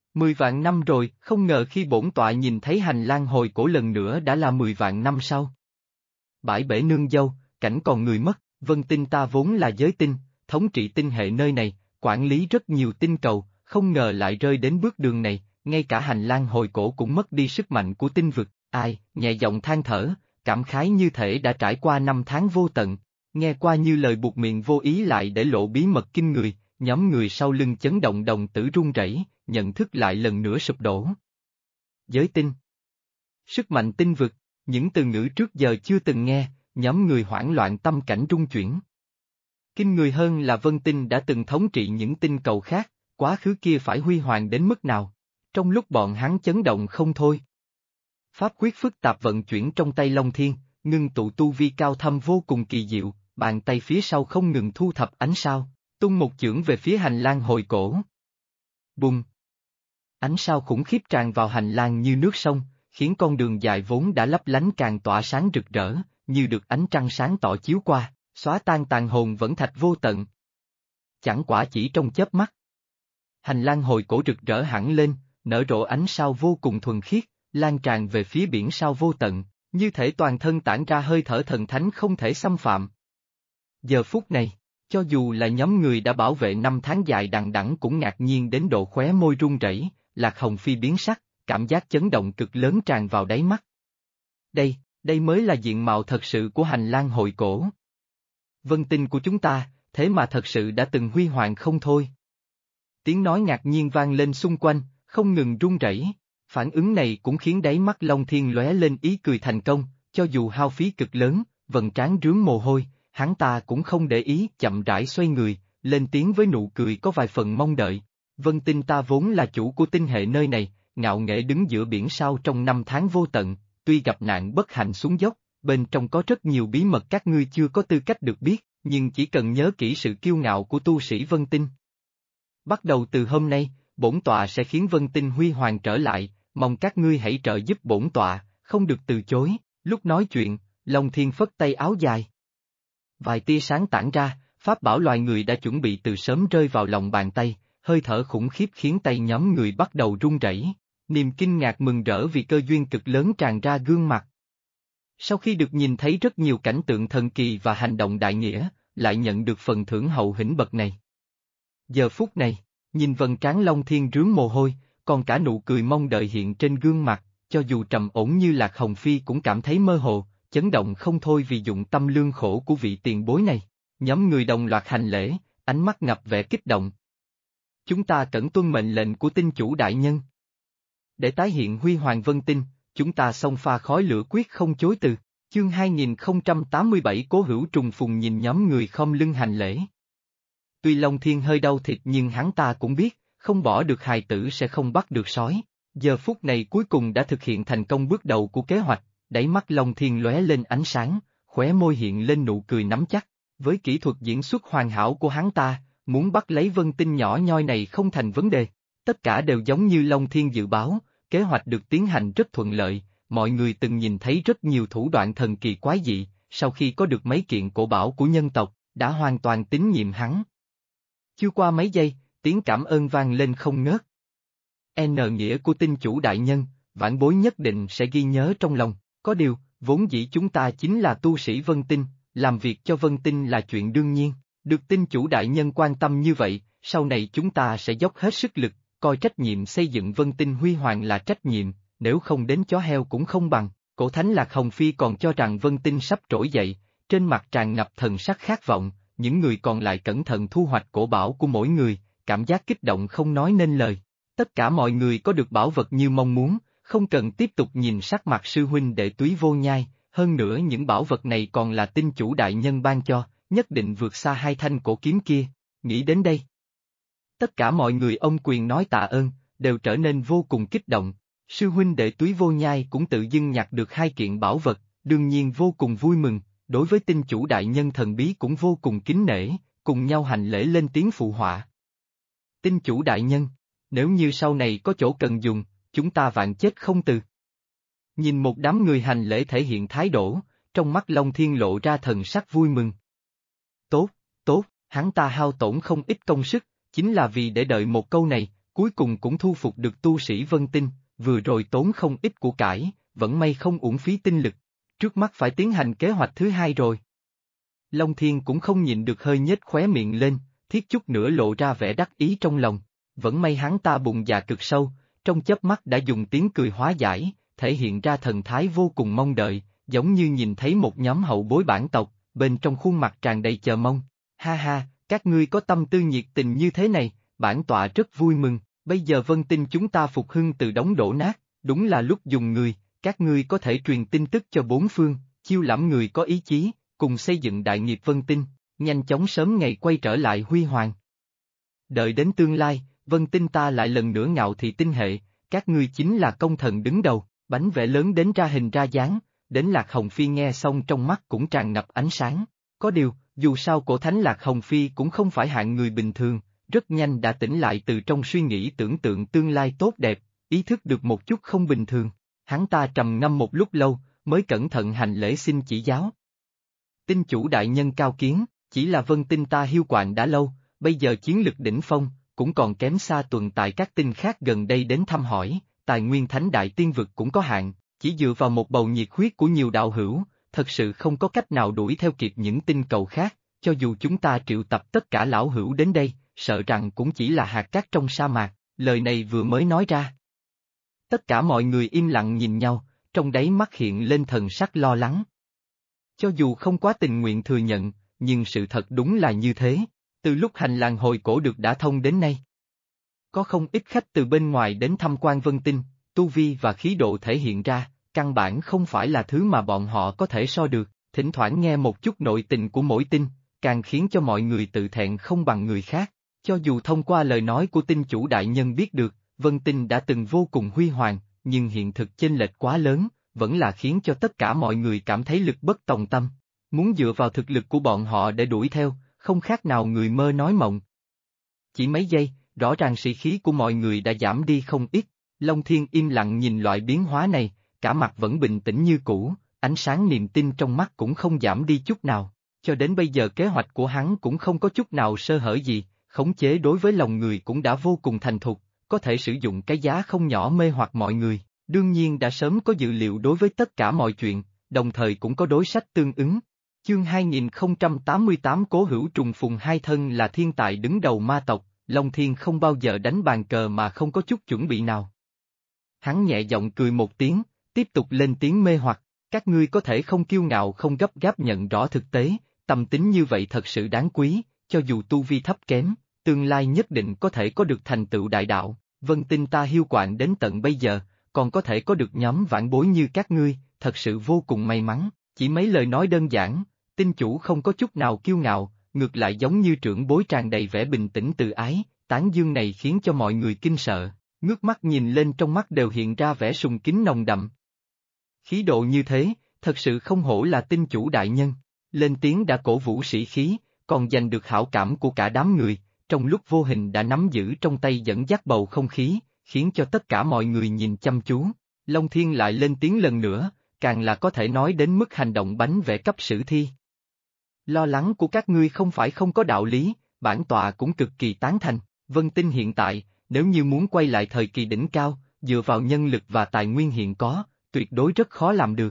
10 vạn năm rồi, không ngờ khi bổn tọa nhìn thấy hành lang hồi cổ lần nữa đã là 10 vạn năm sau. Bãi bể nương dâu, cảnh còn người mất, vân tinh ta vốn là giới tinh, thống trị tinh hệ nơi này, quản lý rất nhiều tinh cầu, không ngờ lại rơi đến bước đường này, ngay cả hành lang hồi cổ cũng mất đi sức mạnh của tinh vực, ai, nhẹ giọng than thở, cảm khái như thể đã trải qua 5 tháng vô tận, nghe qua như lời buộc miệng vô ý lại để lộ bí mật kinh người, nhóm người sau lưng chấn động đồng tử run rẩy, nhận thức lại lần nữa sụp đổ. Giới tinh. Sức mạnh tinh vực, những từ ngữ trước giờ chưa từng nghe, nhóm người hoảng loạn tâm cảnh rung chuyển. Kinh người hơn là Vân Tinh đã từng thống trị những tinh cầu khác, quá khứ kia phải huy hoàng đến mức nào. Trong lúc bọn hắn chấn động không thôi. Pháp quyết phức tạp vận chuyển trong tay Long Thiên, ngưng tụ tu vi cao thâm vô cùng kỳ diệu, bàn tay phía sau không ngừng thu thập ánh sao, tung một chưởng về phía hành lang hồi cổ. Bùng! Ánh sao khủng khiếp tràn vào hành lang như nước sông, khiến con đường dài vốn đã lấp lánh càng tỏa sáng rực rỡ, như được ánh trăng sáng tỏ chiếu qua, xóa tan tàn hồn vẫn thạch vô tận. Chẳng quả chỉ trong chớp mắt. Hành lang hồi cổ rực rỡ hẳn lên, nở rộ ánh sao vô cùng thuần khiết, lan tràn về phía biển sao vô tận, như thể toàn thân tản ra hơi thở thần thánh không thể xâm phạm. Giờ phút này, cho dù là nhóm người đã bảo vệ 5 tháng dài đằng đẵng cũng ngạc nhiên đến độ khóe môi run rẩy, Lạc Hồng Phi biến sắc, cảm giác chấn động cực lớn tràn vào đáy mắt. Đây mới là diện mạo thật sự của hành lang hồi cổ. Vân tinh của chúng ta, thế mà thật sự đã từng huy hoàng không thôi. Tiếng nói ngạc nhiên vang lên xung quanh, không ngừng run rẩy. Phản ứng này cũng khiến đáy mắt Long Thiên lóe lên ý cười thành công, cho dù hao phí cực lớn, vầng trán rướm mồ hôi, hắn ta cũng không để ý, chậm rãi xoay người, lên tiếng với nụ cười có vài phần mong đợi. Vân tinh ta vốn là chủ của tinh hệ nơi này, ngạo nghễ đứng giữa biển sao trong 5 tháng vô tận, tuy gặp nạn bất hạnh xuống dốc, bên trong có rất nhiều bí mật các ngươi chưa có tư cách được biết, nhưng chỉ cần nhớ kỹ sự kiêu ngạo của tu sĩ Vân Tinh. Bắt đầu từ hôm nay, bổn tọa sẽ khiến Vân Tinh huy hoàng trở lại, mong các ngươi hãy trợ giúp bổn tọa, không được từ chối. Lúc nói chuyện, Long Thiên phất tay áo dài. Vài tia sáng tản ra, pháp bảo loài người đã chuẩn bị từ sớm rơi vào lòng bàn tay, hơi thở khủng khiếp khiến tay nhóm người bắt đầu run rẩy, niềm kinh ngạc mừng rỡ vì cơ duyên cực lớn tràn ra gương mặt. Sau khi được nhìn thấy rất nhiều cảnh tượng thần kỳ và hành động đại nghĩa, lại nhận được phần thưởng hậu hĩnh bậc này. Giờ phút này, nhìn vầng trán Long Thiên rướm mồ hôi, còn cả nụ cười mong đợi hiện trên gương mặt, cho dù trầm ổn như Lạc Hồng Phi cũng cảm thấy mơ hồ, chấn động không thôi vì dụng tâm lương khổ của vị tiền bối này. Nhóm người đồng loạt hành lễ, ánh mắt ngập vẻ kích động. Chúng ta cẩn tuân mệnh lệnh của tinh chủ đại nhân. Để tái hiện huy hoàng Vân Tinh, chúng ta xông pha khói lửa quyết không chối từ. Chương 2087 Cố Hữu trùng phùng nhìn nhóm người khom lưng hành lễ. Tuy Long Thiên hơi đau thịt nhưng hắn ta cũng biết, không bỏ được hài tử sẽ không bắt được sói. Giờ phút này cuối cùng đã thực hiện thành công bước đầu của kế hoạch, đáy mắt Long Thiên lóe lên ánh sáng, khóe môi hiện lên nụ cười nắm chắc. Với kỹ thuật diễn xuất hoàn hảo của hắn ta, muốn bắt lấy Vân Tinh nhỏ nhoi này không thành vấn đề. Tất cả đều giống như Long Thiên dự báo, kế hoạch được tiến hành rất thuận lợi. Mọi người từng nhìn thấy rất nhiều thủ đoạn thần kỳ quái dị, sau khi có được mấy kiện cổ bảo của nhân tộc, đã hoàn toàn tín nhiệm hắn. Chưa qua mấy giây, tiếng cảm ơn vang lên không ngớt. N nghĩa của tinh chủ đại nhân, vãn bối nhất định sẽ ghi nhớ trong lòng, có điều, vốn dĩ chúng ta chính là tu sĩ Vân Tinh, làm việc cho Vân Tinh là chuyện đương nhiên, được tinh chủ đại nhân quan tâm như vậy, sau này chúng ta sẽ dốc hết sức lực, coi trách nhiệm xây dựng Vân Tinh huy hoàng là trách nhiệm. Nếu không đến chó heo cũng không bằng. Cổ thánh Lạc Hồng Phi còn cho rằng Vân Tinh sắp trỗi dậy, trên mặt tràn ngập thần sắc khát vọng, những người còn lại cẩn thận thu hoạch cổ bảo của mỗi người, cảm giác kích động không nói nên lời. Tất cả mọi người có được bảo vật như mong muốn, không cần tiếp tục nhìn sắc mặt sư huynh đệ Túy Vô Nhai, hơn nữa những bảo vật này còn là tinh chủ đại nhân ban cho, nhất định vượt xa hai thanh cổ kiếm kia. Nghĩ đến đây, tất cả mọi người ôm quyền nói tạ ơn, đều trở nên vô cùng kích động. Sư huynh đệ Túy Vô Nhai cũng tự dưng nhặt được hai kiện bảo vật, đương nhiên vô cùng vui mừng, đối với tinh chủ đại nhân thần bí cũng vô cùng kính nể, cùng nhau hành lễ lên tiếng phụ họa. Tinh chủ đại nhân, nếu như sau này có chỗ cần dùng, chúng ta vạn chết không từ. Nhìn một đám người hành lễ thể hiện thái độ, trong mắt Long Thiên lộ ra thần sắc vui mừng. Tốt, hắn ta hao tổn không ít công sức, chính là vì để đợi một câu này, cuối cùng cũng thu phục được tu sĩ Vân Tinh, vừa rồi tốn không ít của cải, vẫn may không uổng phí tinh lực. Trước mắt phải tiến hành kế hoạch thứ hai rồi. Long Thiên cũng không nhịn được hơi nhếch khóe miệng lên, thiết chút nữa lộ ra vẻ đắc ý trong lòng. Vẫn may hắn ta bụng dạ cực sâu, trong chớp mắt đã dùng tiếng cười hóa giải, thể hiện ra thần thái vô cùng mong đợi, giống như nhìn thấy một nhóm hậu bối bản tộc, bên trong khuôn mặt tràn đầy chờ mong. Ha ha, các ngươi có tâm tư nhiệt tình như thế này, bản tọa rất vui mừng, bây giờ Vân Tinh chúng ta phục hưng từ đống đổ nát, đúng là lúc dùng người, các ngươi có thể truyền tin tức cho bốn phương, chiêu lãm người có ý chí, cùng xây dựng đại nghiệp Vân Tinh, nhanh chóng sớm ngày quay trở lại huy hoàng. Đợi đến tương lai, Vân Tinh ta lại lần nữa ngạo thị tinh hệ, các ngươi chính là công thần đứng đầu, bánh vẽ lớn đến ra hình ra dáng, đến Lạc Hồng Phi nghe xong trong mắt cũng tràn ngập ánh sáng. Có điều, dù sao cổ thánh Lạc Hồng Phi cũng không phải hạng người bình thường, rất nhanh đã tỉnh lại từ trong suy nghĩ tưởng tượng tương lai tốt đẹp, ý thức được một chút không bình thường. Hắn ta trầm ngâm một lúc lâu, mới cẩn thận hành lễ xin chỉ giáo. Tinh chủ đại nhân cao kiến, chỉ là Vân Tinh ta hiu quạnh đã lâu, bây giờ chiến lực đỉnh phong, cũng còn kém xa tuần tại các tinh khác gần đây đến thăm hỏi, tài nguyên thánh đại tiên vực cũng có hạn, chỉ dựa vào một bầu nhiệt huyết của nhiều đạo hữu, thật sự không có cách nào đuổi theo kịp những tinh cầu khác, cho dù chúng ta triệu tập tất cả lão hữu đến đây, sợ rằng cũng chỉ là hạt cát trong sa mạc, lời này vừa mới nói ra. Tất cả mọi người im lặng nhìn nhau, trong đáy mắt hiện lên thần sắc lo lắng. Cho dù không quá tình nguyện thừa nhận, nhưng sự thật đúng là như thế, từ lúc hành lang hồi cổ được đã thông đến nay. Có không ít khách từ bên ngoài đến tham quan Vân Tinh, tu vi và khí độ thể hiện ra, căn bản không phải là thứ mà bọn họ có thể so được, thỉnh thoảng nghe một chút nội tình của mỗi tinh, càng khiến cho mọi người tự thẹn không bằng người khác. Cho dù thông qua lời nói của tinh chủ đại nhân biết được, Vân Tinh đã từng vô cùng huy hoàng, nhưng hiện thực chênh lệch quá lớn, vẫn là khiến cho tất cả mọi người cảm thấy lực bất tòng tâm. Muốn dựa vào thực lực của bọn họ để đuổi theo, không khác nào người mơ nói mộng. Chỉ mấy giây, rõ ràng sĩ khí của mọi người đã giảm đi không ít, Long Thiên im lặng nhìn loại biến hóa này, cả mặt vẫn bình tĩnh như cũ, ánh sáng niềm tin trong mắt cũng không giảm đi chút nào, cho đến bây giờ kế hoạch của hắn cũng không có chút nào sơ hở gì, khống chế đối với lòng người cũng đã vô cùng thành thục, có thể sử dụng cái giá không nhỏ mê hoặc mọi người, đương nhiên đã sớm có dự liệu đối với tất cả mọi chuyện, đồng thời cũng có đối sách tương ứng. Chương 2088 Cố hữu trùng phùng hai thân là thiên tài đứng đầu ma tộc, Long Thiên không bao giờ đánh bàn cờ mà không có chút chuẩn bị nào. Hắn nhẹ giọng cười một tiếng, tiếp tục lên tiếng mê hoặc, các ngươi có thể không kiêu ngạo không gấp gáp nhận rõ thực tế, tâm tính như vậy thật sự đáng quý, cho dù tu vi thấp kém, tương lai nhất định có thể có được thành tựu đại đạo, Vân Tinh ta hiu quạnh đến tận bây giờ, còn có thể có được nhóm vãn bối như các ngươi, thật sự vô cùng may mắn, chỉ mấy lời nói đơn giản, tinh chủ không có chút nào kiêu ngạo, ngược lại giống như trưởng bối tràn đầy vẻ bình tĩnh tự ái, tán dương này khiến cho mọi người kinh sợ, ngước mắt nhìn lên trong mắt đều hiện ra vẻ sùng kính nồng đậm. Khí độ như thế, thật sự không hổ là tinh chủ đại nhân, lên tiếng đã cổ vũ sĩ khí, còn giành được hảo cảm của cả đám người, trong lúc vô hình đã nắm giữ trong tay dẫn dắt bầu không khí, khiến cho tất cả mọi người nhìn chăm chú. Long Thiên lại lên tiếng lần nữa, càng là có thể nói đến mức hành động bánh vẽ cấp sử thi. Lo lắng của các ngươi không phải không có đạo lý, bản tọa cũng cực kỳ tán thành, Vân Tinh hiện tại, nếu như muốn quay lại thời kỳ đỉnh cao, dựa vào nhân lực và tài nguyên hiện có, tuyệt đối rất khó làm được.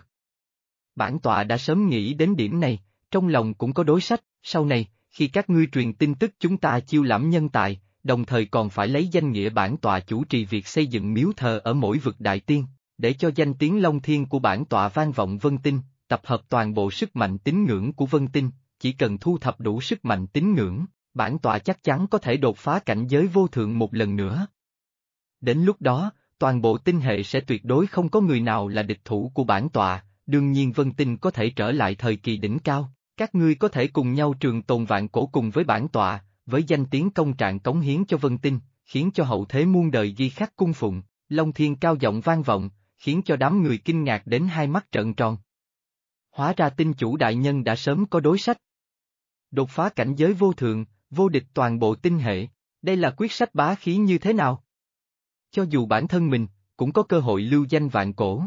Bản tọa đã sớm nghĩ đến điểm này, trong lòng cũng có đối sách, sau này, khi các ngươi truyền tin tức chúng ta chiêu lãm nhân tài, đồng thời còn phải lấy danh nghĩa bản tọa chủ trì việc xây dựng miếu thờ ở mỗi vực đại tiên, để cho danh tiếng Long Thiên của bản tọa vang vọng Vân Tinh, tập hợp toàn bộ sức mạnh tín ngưỡng của Vân Tinh, chỉ cần thu thập đủ sức mạnh tín ngưỡng, bản tọa chắc chắn có thể đột phá cảnh giới vô thượng một lần nữa. Đến lúc đó, toàn bộ tinh hệ sẽ tuyệt đối không có người nào là địch thủ của bản tọa, đương nhiên Vân Tinh có thể trở lại thời kỳ đỉnh cao, các ngươi có thể cùng nhau trường tồn vạn cổ cùng với bản tọa, với danh tiếng công trạng cống hiến cho Vân Tinh, khiến cho hậu thế muôn đời ghi khắc cung phụng, Long Thiên cao giọng vang vọng, khiến cho đám người kinh ngạc đến hai mắt trợn tròn. Hóa ra tinh chủ đại nhân đã sớm có đối sách. Đột phá cảnh giới vô thượng, vô địch toàn bộ tinh hệ, đây là quyết sách bá khí như thế nào? Cho dù bản thân mình, cũng có cơ hội lưu danh vạn cổ.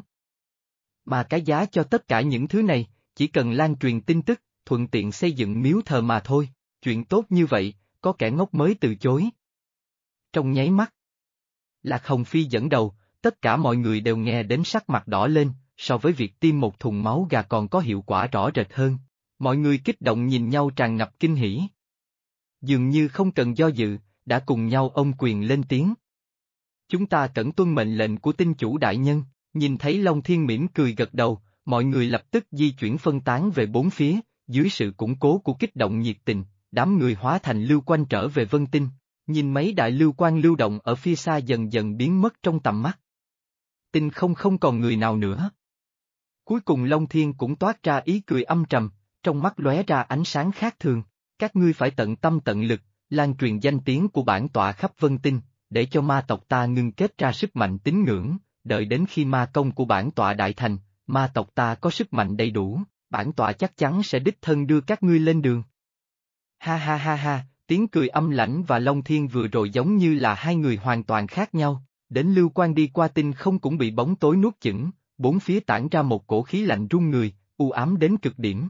Mà cái giá cho tất cả những thứ này, chỉ cần lan truyền tin tức, thuận tiện xây dựng miếu thờ mà thôi, chuyện tốt như vậy, có kẻ ngốc mới từ chối. Trong nháy mắt, Lạc Hồng Phi dẫn đầu, tất cả mọi người đều nghe đến sắc mặt đỏ lên, so với việc tiêm một thùng máu gà còn có hiệu quả rõ rệt hơn. Mọi người kích động nhìn nhau tràn ngập kinh hỉ. Dường như không cần do dự, đã cùng nhau ôm quyền lên tiếng. Chúng ta cẩn tuân mệnh lệnh của tinh chủ đại nhân, nhìn thấy Long Thiên mỉm cười gật đầu, mọi người lập tức di chuyển phân tán về bốn phía, dưới sự củng cố của kích động nhiệt tình, đám người hóa thành lưu quang trở về Vân Tinh, nhìn mấy đại lưu quang lưu động ở phía xa dần dần biến mất trong tầm mắt. Tinh không còn người nào nữa. Cuối cùng Long Thiên cũng toát ra ý cười âm trầm, trong mắt lóe ra ánh sáng khác thường. Các ngươi phải tận tâm tận lực, lan truyền danh tiếng của bản tọa khắp Vân Tinh, để cho ma tộc ta ngưng kết ra sức mạnh tín ngưỡng, đợi đến khi ma công của bản tọa đại thành, ma tộc ta có sức mạnh đầy đủ, bản tọa chắc chắn sẽ đích thân đưa các ngươi lên đường. Ha ha ha ha, tiếng cười âm lãnh và Long Thiên vừa rồi giống như là hai người hoàn toàn khác nhau, đến lưu quan đi qua tinh không cũng bị bóng tối nuốt chửng, bốn phía tản ra một cổ khí lạnh run người, u ám đến cực điểm.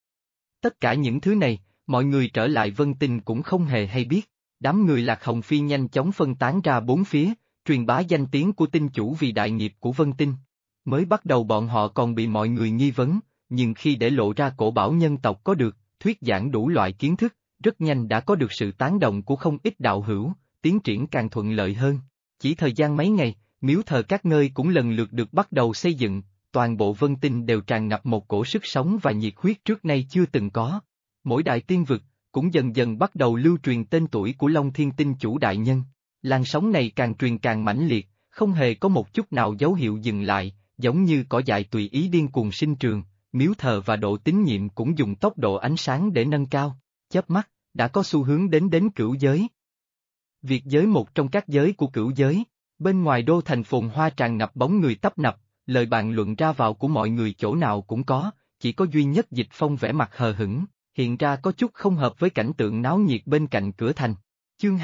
Tất cả những thứ này, mọi người trở lại Vân Tinh cũng không hề hay biết, đám người Lạc Hồng Phi nhanh chóng phân tán ra bốn phía, truyền bá danh tiếng của tinh chủ vì đại nghiệp của Vân Tinh. Mới bắt đầu bọn họ còn bị mọi người nghi vấn, nhưng khi để lộ ra cổ bảo nhân tộc có được, thuyết giảng đủ loại kiến thức, rất nhanh đã có được sự tán đồng của không ít đạo hữu, tiến triển càng thuận lợi hơn. Chỉ thời gian mấy ngày, miếu thờ các nơi cũng lần lượt được bắt đầu xây dựng, toàn bộ Vân Tinh đều tràn ngập một cổ sức sống và nhiệt huyết trước nay chưa từng có. Mỗi đại tiên vực, cũng dần dần bắt đầu lưu truyền tên tuổi của Long Thiên tinh chủ đại nhân. Làn sóng này càng truyền càng mãnh liệt, không hề có một chút nào dấu hiệu dừng lại, giống như cỏ dại tùy ý điên cuồng sinh trường, miếu thờ và độ tín nhiệm cũng dùng tốc độ ánh sáng để nâng cao, chớp mắt, đã có xu hướng đến cửu giới. Việt giới một trong các giới của cửu giới, bên ngoài đô thành phồn hoa tràn ngập bóng người tấp nập, lời bàn luận ra vào của mọi người chỗ nào cũng có, chỉ có duy nhất Dịch Phong vẻ mặt hờ hững, hiện ra có chút không hợp với cảnh tượng náo nhiệt bên cạnh cửa thành. Chương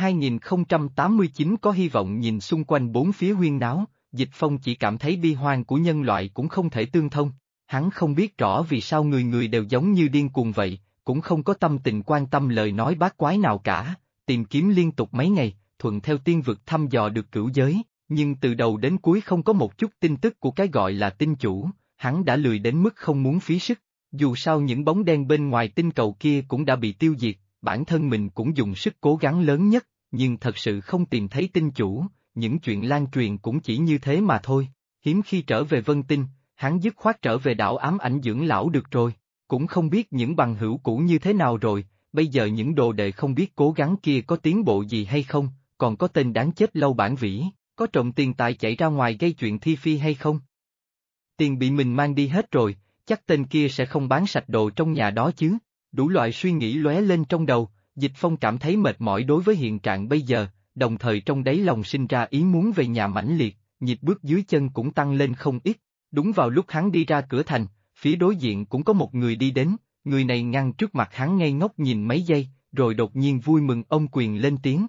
2089 có hy vọng nhìn xung quanh bốn phía huyên náo, Dịch Phong chỉ cảm thấy bi hoang của nhân loại cũng không thể tương thông. Hắn không biết rõ vì sao người người đều giống như điên cuồng vậy, cũng không có tâm tình quan tâm lời nói bát quái nào cả, tìm kiếm liên tục mấy ngày, thuận theo tiên vực thăm dò được cửu giới, nhưng từ đầu đến cuối không có một chút tin tức của cái gọi là tinh chủ, hắn đã lười đến mức không muốn phí sức. Dù sao những bóng đen bên ngoài tinh cầu kia cũng đã bị tiêu diệt, bản thân mình cũng dùng sức cố gắng lớn nhất, nhưng thật sự không tìm thấy tinh chủ, những chuyện lan truyền cũng chỉ như thế mà thôi. Hiếm khi trở về Vân Tinh, hắn dứt khoát trở về đảo ám ảnh dưỡng lão được rồi, cũng không biết những bằng hữu cũ như thế nào rồi, bây giờ những đồ đệ không biết cố gắng kia có tiến bộ gì hay không, còn có tên đáng chết Lâu Bản Vĩ, có trộm tiền tài chạy ra ngoài gây chuyện thi phi hay không? Tiền bị mình mang đi hết rồi, chắc tên kia sẽ không bán sạch đồ trong nhà đó chứ, đủ loại suy nghĩ lóe lên trong đầu, Dịch Phong cảm thấy mệt mỏi đối với hiện trạng bây giờ, đồng thời trong đáy lòng sinh ra ý muốn về nhà mãnh liệt, nhịp bước dưới chân cũng tăng lên không ít, đúng vào lúc hắn đi ra cửa thành, phía đối diện cũng có một người đi đến, người này ngăn trước mặt hắn ngây ngốc nhìn mấy giây, rồi đột nhiên vui mừng ôm quyền lên tiếng.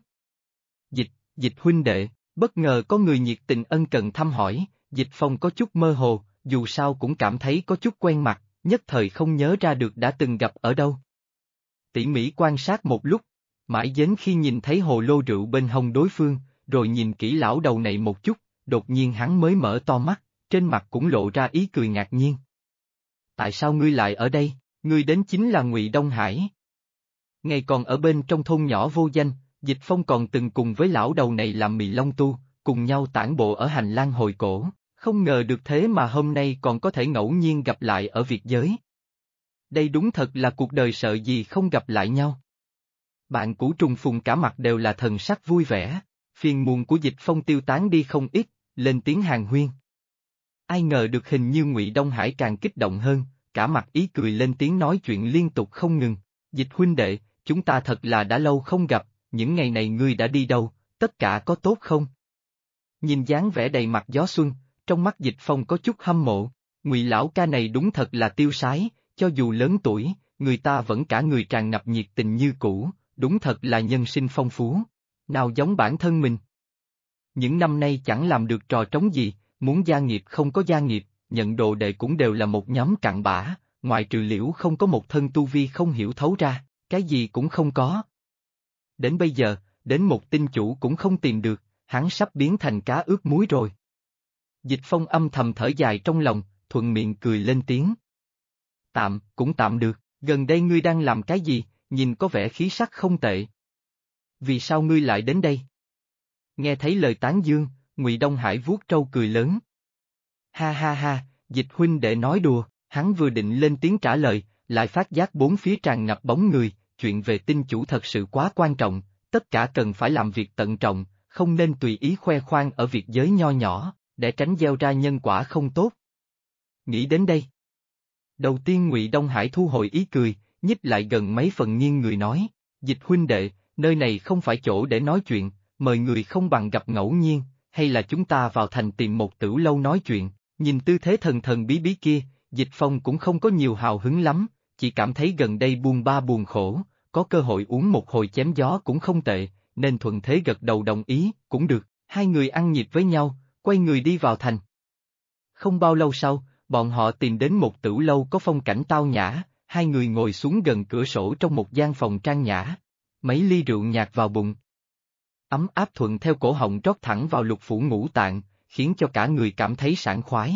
Dịch huynh đệ, bất ngờ có người nhiệt tình ân cần thăm hỏi, Dịch Phong có chút mơ hồ, dù sao cũng cảm thấy có chút quen mặt, nhất thời không nhớ ra được đã từng gặp ở đâu. Tỉ mỉ quan sát một lúc, mãi đến khi nhìn thấy hồ lô rượu bên hông đối phương, rồi nhìn kỹ lão đầu này một chút, đột nhiên hắn mới mở to mắt, trên mặt cũng lộ ra ý cười ngạc nhiên. Tại sao ngươi lại ở đây, ngươi đến chính là Ngụy Đông Hải. Ngày còn ở bên trong thôn nhỏ vô danh, Dịch Phong còn từng cùng với lão đầu này làm mì long tu, cùng nhau tản bộ ở hành lang hồi cổ. Không ngờ được thế mà hôm nay còn có thể ngẫu nhiên gặp lại ở Việt giới. Đây đúng thật là cuộc đời sợ gì không gặp lại nhau. Bạn cũ trùng phùng cả mặt đều là thần sắc vui vẻ, phiền muộn của Dịch Phong tiêu tán đi không ít, lên tiếng hàn huyên. Ai ngờ được hình như Ngụy Đông Hải càng kích động hơn, cả mặt ý cười lên tiếng nói chuyện liên tục không ngừng. Dịch huynh đệ, chúng ta thật là đã lâu không gặp, những ngày này ngươi đã đi đâu, tất cả có tốt không? Nhìn dáng vẻ đầy mặt gió xuân, trong mắt Dịch Phong có chút hâm mộ, Ngụy lão ca này đúng thật là tiêu sái, cho dù lớn tuổi, người ta vẫn cả người tràn ngập nhiệt tình như cũ, đúng thật là nhân sinh phong phú, nào giống bản thân mình. Những năm nay chẳng làm được trò trống gì, muốn gia nghiệp không có gia nghiệp, nhận đồ đệ cũng đều là một nhóm cặn bã, ngoài trừ Liễu không có một thân tu vi không hiểu thấu ra, cái gì cũng không có. Đến bây giờ, đến một tinh chủ cũng không tìm được, hắn sắp biến thành cá ướp muối rồi. Dịch Phong âm thầm thở dài trong lòng, thuận miệng cười lên tiếng. Tạm, cũng tạm được, gần đây ngươi đang làm cái gì, nhìn có vẻ khí sắc không tệ. Vì sao ngươi lại đến đây? Nghe thấy lời tán dương, Ngụy Đông Hải vuốt trâu cười lớn. Ha ha ha, Dịch huynh đệ nói đùa, hắn vừa định lên tiếng trả lời, lại phát giác bốn phía tràn ngập bóng người, chuyện về tinh chủ thật sự quá quan trọng, tất cả cần phải làm việc tận trọng, không nên tùy ý khoe khoang ở việc giới nho nhỏ, để tránh gieo ra nhân quả không tốt. Nghĩ đến đây. Đầu tiên Ngụy Đông Hải thu hồi ý cười, nhích lại gần mấy phần nghiêng người nói, Dịch huynh đệ, nơi này không phải chỗ để nói chuyện, mời người không bằng gặp ngẫu nhiên, hay là chúng ta vào thành tìm một tửu lâu nói chuyện, nhìn tư thế thần thần bí bí kia, Dịch Phong cũng không có nhiều hào hứng lắm, chỉ cảm thấy gần đây buồn ba buồn khổ, có cơ hội uống một hồi chém gió cũng không tệ, nên thuận thế gật đầu đồng ý, cũng được, hai người ăn nhịp với nhau, quay người đi vào thành. Không bao lâu sau, bọn họ tìm đến một tửu lâu có phong cảnh tao nhã, hai người ngồi xuống gần cửa sổ trong một gian phòng trang nhã. Mấy ly rượu nhạt vào bụng. Ấm áp thuận theo cổ họng trót thẳng vào lục phủ ngũ tạng, khiến cho cả người cảm thấy sảng khoái.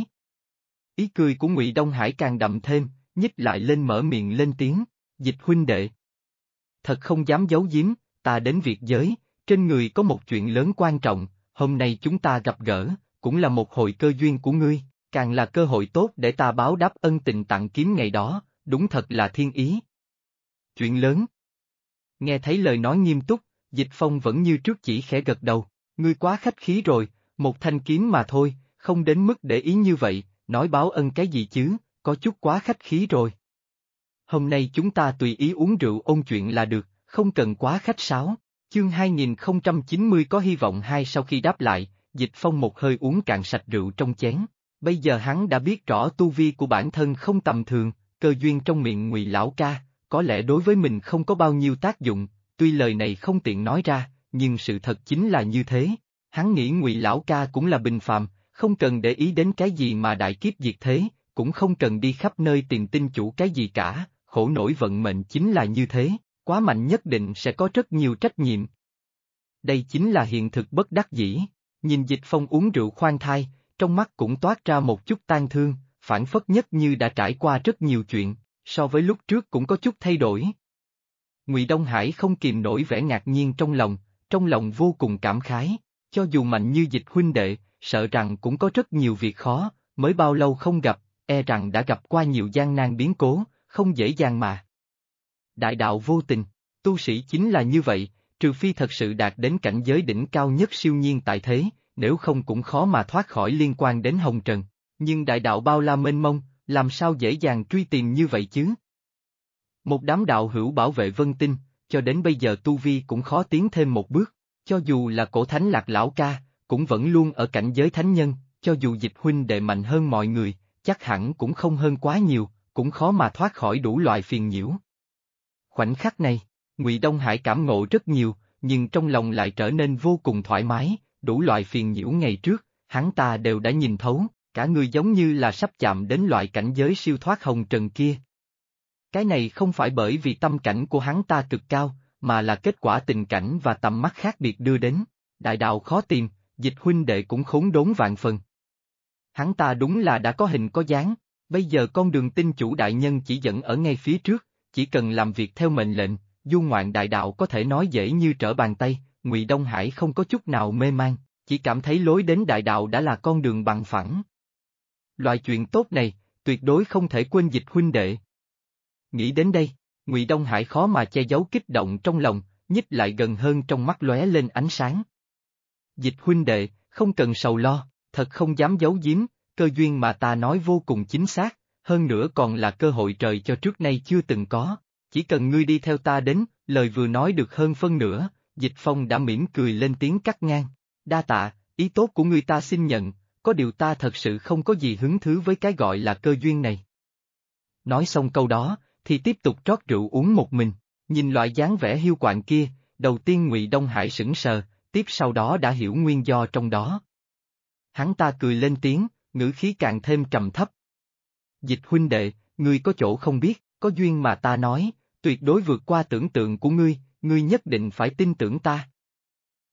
Ý cười của Ngụy Đông Hải càng đậm thêm, nhích lại lên mở miệng lên tiếng, Dịch huynh đệ. Thật không dám giấu giếm, ta đến Việt giới, trên người có một chuyện lớn quan trọng, hôm nay chúng ta gặp gỡ, cũng là một hồi cơ duyên của ngươi, càng là cơ hội tốt để ta báo đáp ân tình tặng kiếm ngày đó, đúng thật là thiên ý. Chuyện lớn. Nghe thấy lời nói nghiêm túc, Dịch Phong vẫn như trước chỉ khẽ gật đầu, ngươi quá khách khí rồi, một thanh kiếm mà thôi, không đến mức để ý như vậy, nói báo ân cái gì chứ, có chút quá khách khí rồi. Hôm nay chúng ta tùy ý uống rượu ôn chuyện là được, không cần quá khách sáo. Chương 2090 có hy vọng hai sau khi đáp lại, Dịch Phong một hơi uống cạn sạch rượu trong chén. Bây giờ hắn đã biết rõ tu vi của bản thân không tầm thường, cơ duyên trong miệng Ngụy lão ca, có lẽ đối với mình không có bao nhiêu tác dụng, tuy lời này không tiện nói ra, nhưng sự thật chính là như thế. Hắn nghĩ Ngụy lão ca cũng là bình phàm, không cần để ý đến cái gì mà đại kiếp diệt thế, cũng không cần đi khắp nơi tìm tinh chủ cái gì cả, khổ nổi vận mệnh chính là như thế, quá mạnh nhất định sẽ có rất nhiều trách nhiệm. Đây chính là hiện thực bất đắc dĩ, nhìn Dịch Phong uống rượu khoan thai, trong mắt cũng toát ra một chút tang thương, phản phất nhất như đã trải qua rất nhiều chuyện, so với lúc trước cũng có chút thay đổi. Ngụy Đông Hải không kìm nổi vẻ ngạc nhiên trong lòng vô cùng cảm khái, cho dù mạnh như Dịch huynh đệ, sợ rằng cũng có rất nhiều việc khó, mới bao lâu không gặp, e rằng đã gặp qua nhiều gian nan biến cố, không dễ dàng mà. Đại đạo vô tình, tu sĩ chính là như vậy, trừ phi thật sự đạt đến cảnh giới đỉnh cao nhất siêu nhiên tại thế, nếu không cũng khó mà thoát khỏi liên quan đến hồng trần. Nhưng đại đạo bao la mênh mông, làm sao dễ dàng truy tìm như vậy chứ? Một đám đạo hữu bảo vệ Vân Tinh, cho đến bây giờ tu vi cũng khó tiến thêm một bước, cho dù là cổ thánh Lạc lão ca, cũng vẫn luôn ở cảnh giới thánh nhân, cho dù Dịch huynh đệ mạnh hơn mọi người, chắc hẳn cũng không hơn quá nhiều, cũng khó mà thoát khỏi đủ loại phiền nhiễu. Khoảnh khắc này, Ngụy Đông Hải cảm ngộ rất nhiều, nhưng trong lòng lại trở nên vô cùng thoải mái, đủ loại phiền nhiễu ngày trước, hắn ta đều đã nhìn thấu, cả người giống như là sắp chạm đến loại cảnh giới siêu thoát hồng trần kia. Cái này không phải bởi vì tâm cảnh của hắn ta cực cao, mà là kết quả tình cảnh và tầm mắt khác biệt đưa đến, đại đạo khó tìm, Dịch huynh đệ cũng khốn đốn vạn phần. Hắn ta đúng là đã có hình có dáng, bây giờ con đường tinh chủ đại nhân chỉ dẫn ở ngay phía trước, chỉ cần làm việc theo mệnh lệnh, du ngoạn đại đạo có thể nói dễ như trở bàn tay, Ngụy Đông Hải không có chút nào mê man, chỉ cảm thấy lối đến đại đạo đã là con đường bằng phẳng. Loại chuyện tốt này, tuyệt đối không thể quên Dịch huynh đệ. Nghĩ đến đây, Ngụy Đông Hải khó mà che giấu kích động trong lòng, nhích lại gần hơn trong mắt lóe lên ánh sáng. Dịch huynh đệ, không cần sầu lo, thật không dám giấu giếm, cơ duyên mà ta nói vô cùng chính xác, hơn nữa còn là cơ hội trời cho trước nay chưa từng có, chỉ cần ngươi đi theo ta đến, lời vừa nói được hơn phân nửa, Dịch Phong đã mỉm cười lên tiếng cắt ngang, đa tạ, ý tốt của ngươi ta xin nhận, có điều ta thật sự không có gì hứng thú với cái gọi là cơ duyên này. Nói xong câu đó, thì tiếp tục trót rượu uống một mình, nhìn loại dáng vẻ hiu quạnh kia, đầu tiên Ngụy Đông Hải sững sờ, tiếp sau đó đã hiểu nguyên do trong đó. Hắn ta cười lên tiếng, ngữ khí càng thêm trầm thấp. Dịch huynh đệ, ngươi có chỗ không biết, có duyên mà ta nói, tuyệt đối vượt qua tưởng tượng của ngươi, ngươi nhất định phải tin tưởng ta.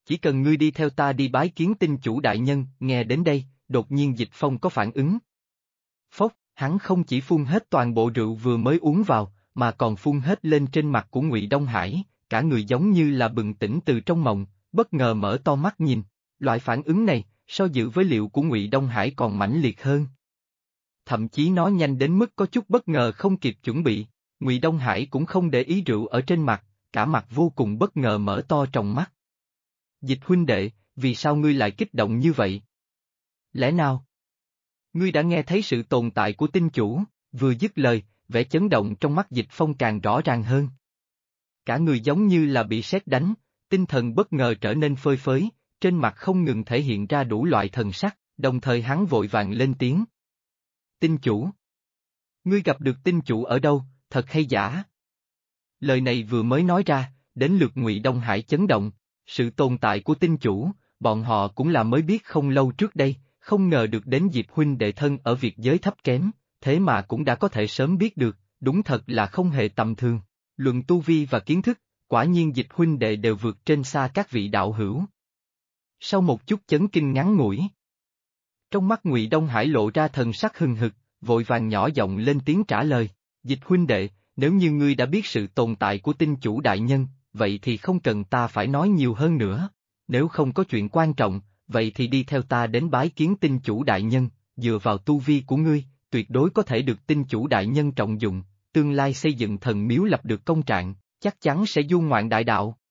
Chỉ cần ngươi đi theo ta đi bái kiến tinh chủ đại nhân, nghe đến đây, đột nhiên Dịch Phong có phản ứng. Phốc, hắn không chỉ phun hết toàn bộ rượu vừa mới uống vào, mà còn phun hết lên trên mặt của Ngụy Đông Hải, cả người giống như là bừng tỉnh từ trong mộng, bất ngờ mở to mắt nhìn. Loại phản ứng này, so dự với liệu của Ngụy Đông Hải còn mãnh liệt hơn. Thậm chí nó nhanh đến mức có chút bất ngờ không kịp chuẩn bị, Ngụy Đông Hải cũng không để ý rượu ở trên mặt, cả mặt vô cùng bất ngờ mở to tròng mắt. Dịch huynh đệ, vì sao ngươi lại kích động như vậy? Lẽ nào? Ngươi đã nghe thấy sự tồn tại của tinh chủ, vừa dứt lời, vẻ chấn động trong mắt Dịch Phong càng rõ ràng hơn. Cả người giống như là bị sét đánh, tinh thần bất ngờ trở nên phơi phới, trên mặt không ngừng thể hiện ra đủ loại thần sắc, đồng thời hắn vội vàng lên tiếng. Tinh chủ. Ngươi gặp được tinh chủ ở đâu, thật hay giả? Lời này vừa mới nói ra, đến lượt Ngụy Đông Hải chấn động, sự tồn tại của tinh chủ, bọn họ cũng là mới biết không lâu trước đây, không ngờ được đến Diệp huynh đệ thân ở Việt giới thấp kém, thế mà cũng đã có thể sớm biết được, đúng thật là không hề tầm thường. Luận tu vi và kiến thức, quả nhiên Dịch huynh đệ đều vượt trên xa các vị đạo hữu. Sau một chút chấn kinh ngắn ngủi, trong mắt Ngụy Đông Hải lộ ra thần sắc hừng hực, vội vàng nhỏ giọng lên tiếng trả lời, Dịch huynh đệ, nếu như ngươi đã biết sự tồn tại của tinh chủ đại nhân, vậy thì không cần ta phải nói nhiều hơn nữa, nếu không có chuyện quan trọng, vậy thì đi theo ta đến bái kiến tinh chủ đại nhân, dựa vào tu vi của ngươi, tuyệt đối có thể được tinh chủ đại nhân trọng dụng, tương lai xây dựng thần miếu lập được công trạng, chắc chắn sẽ du ngoạn đại đạo.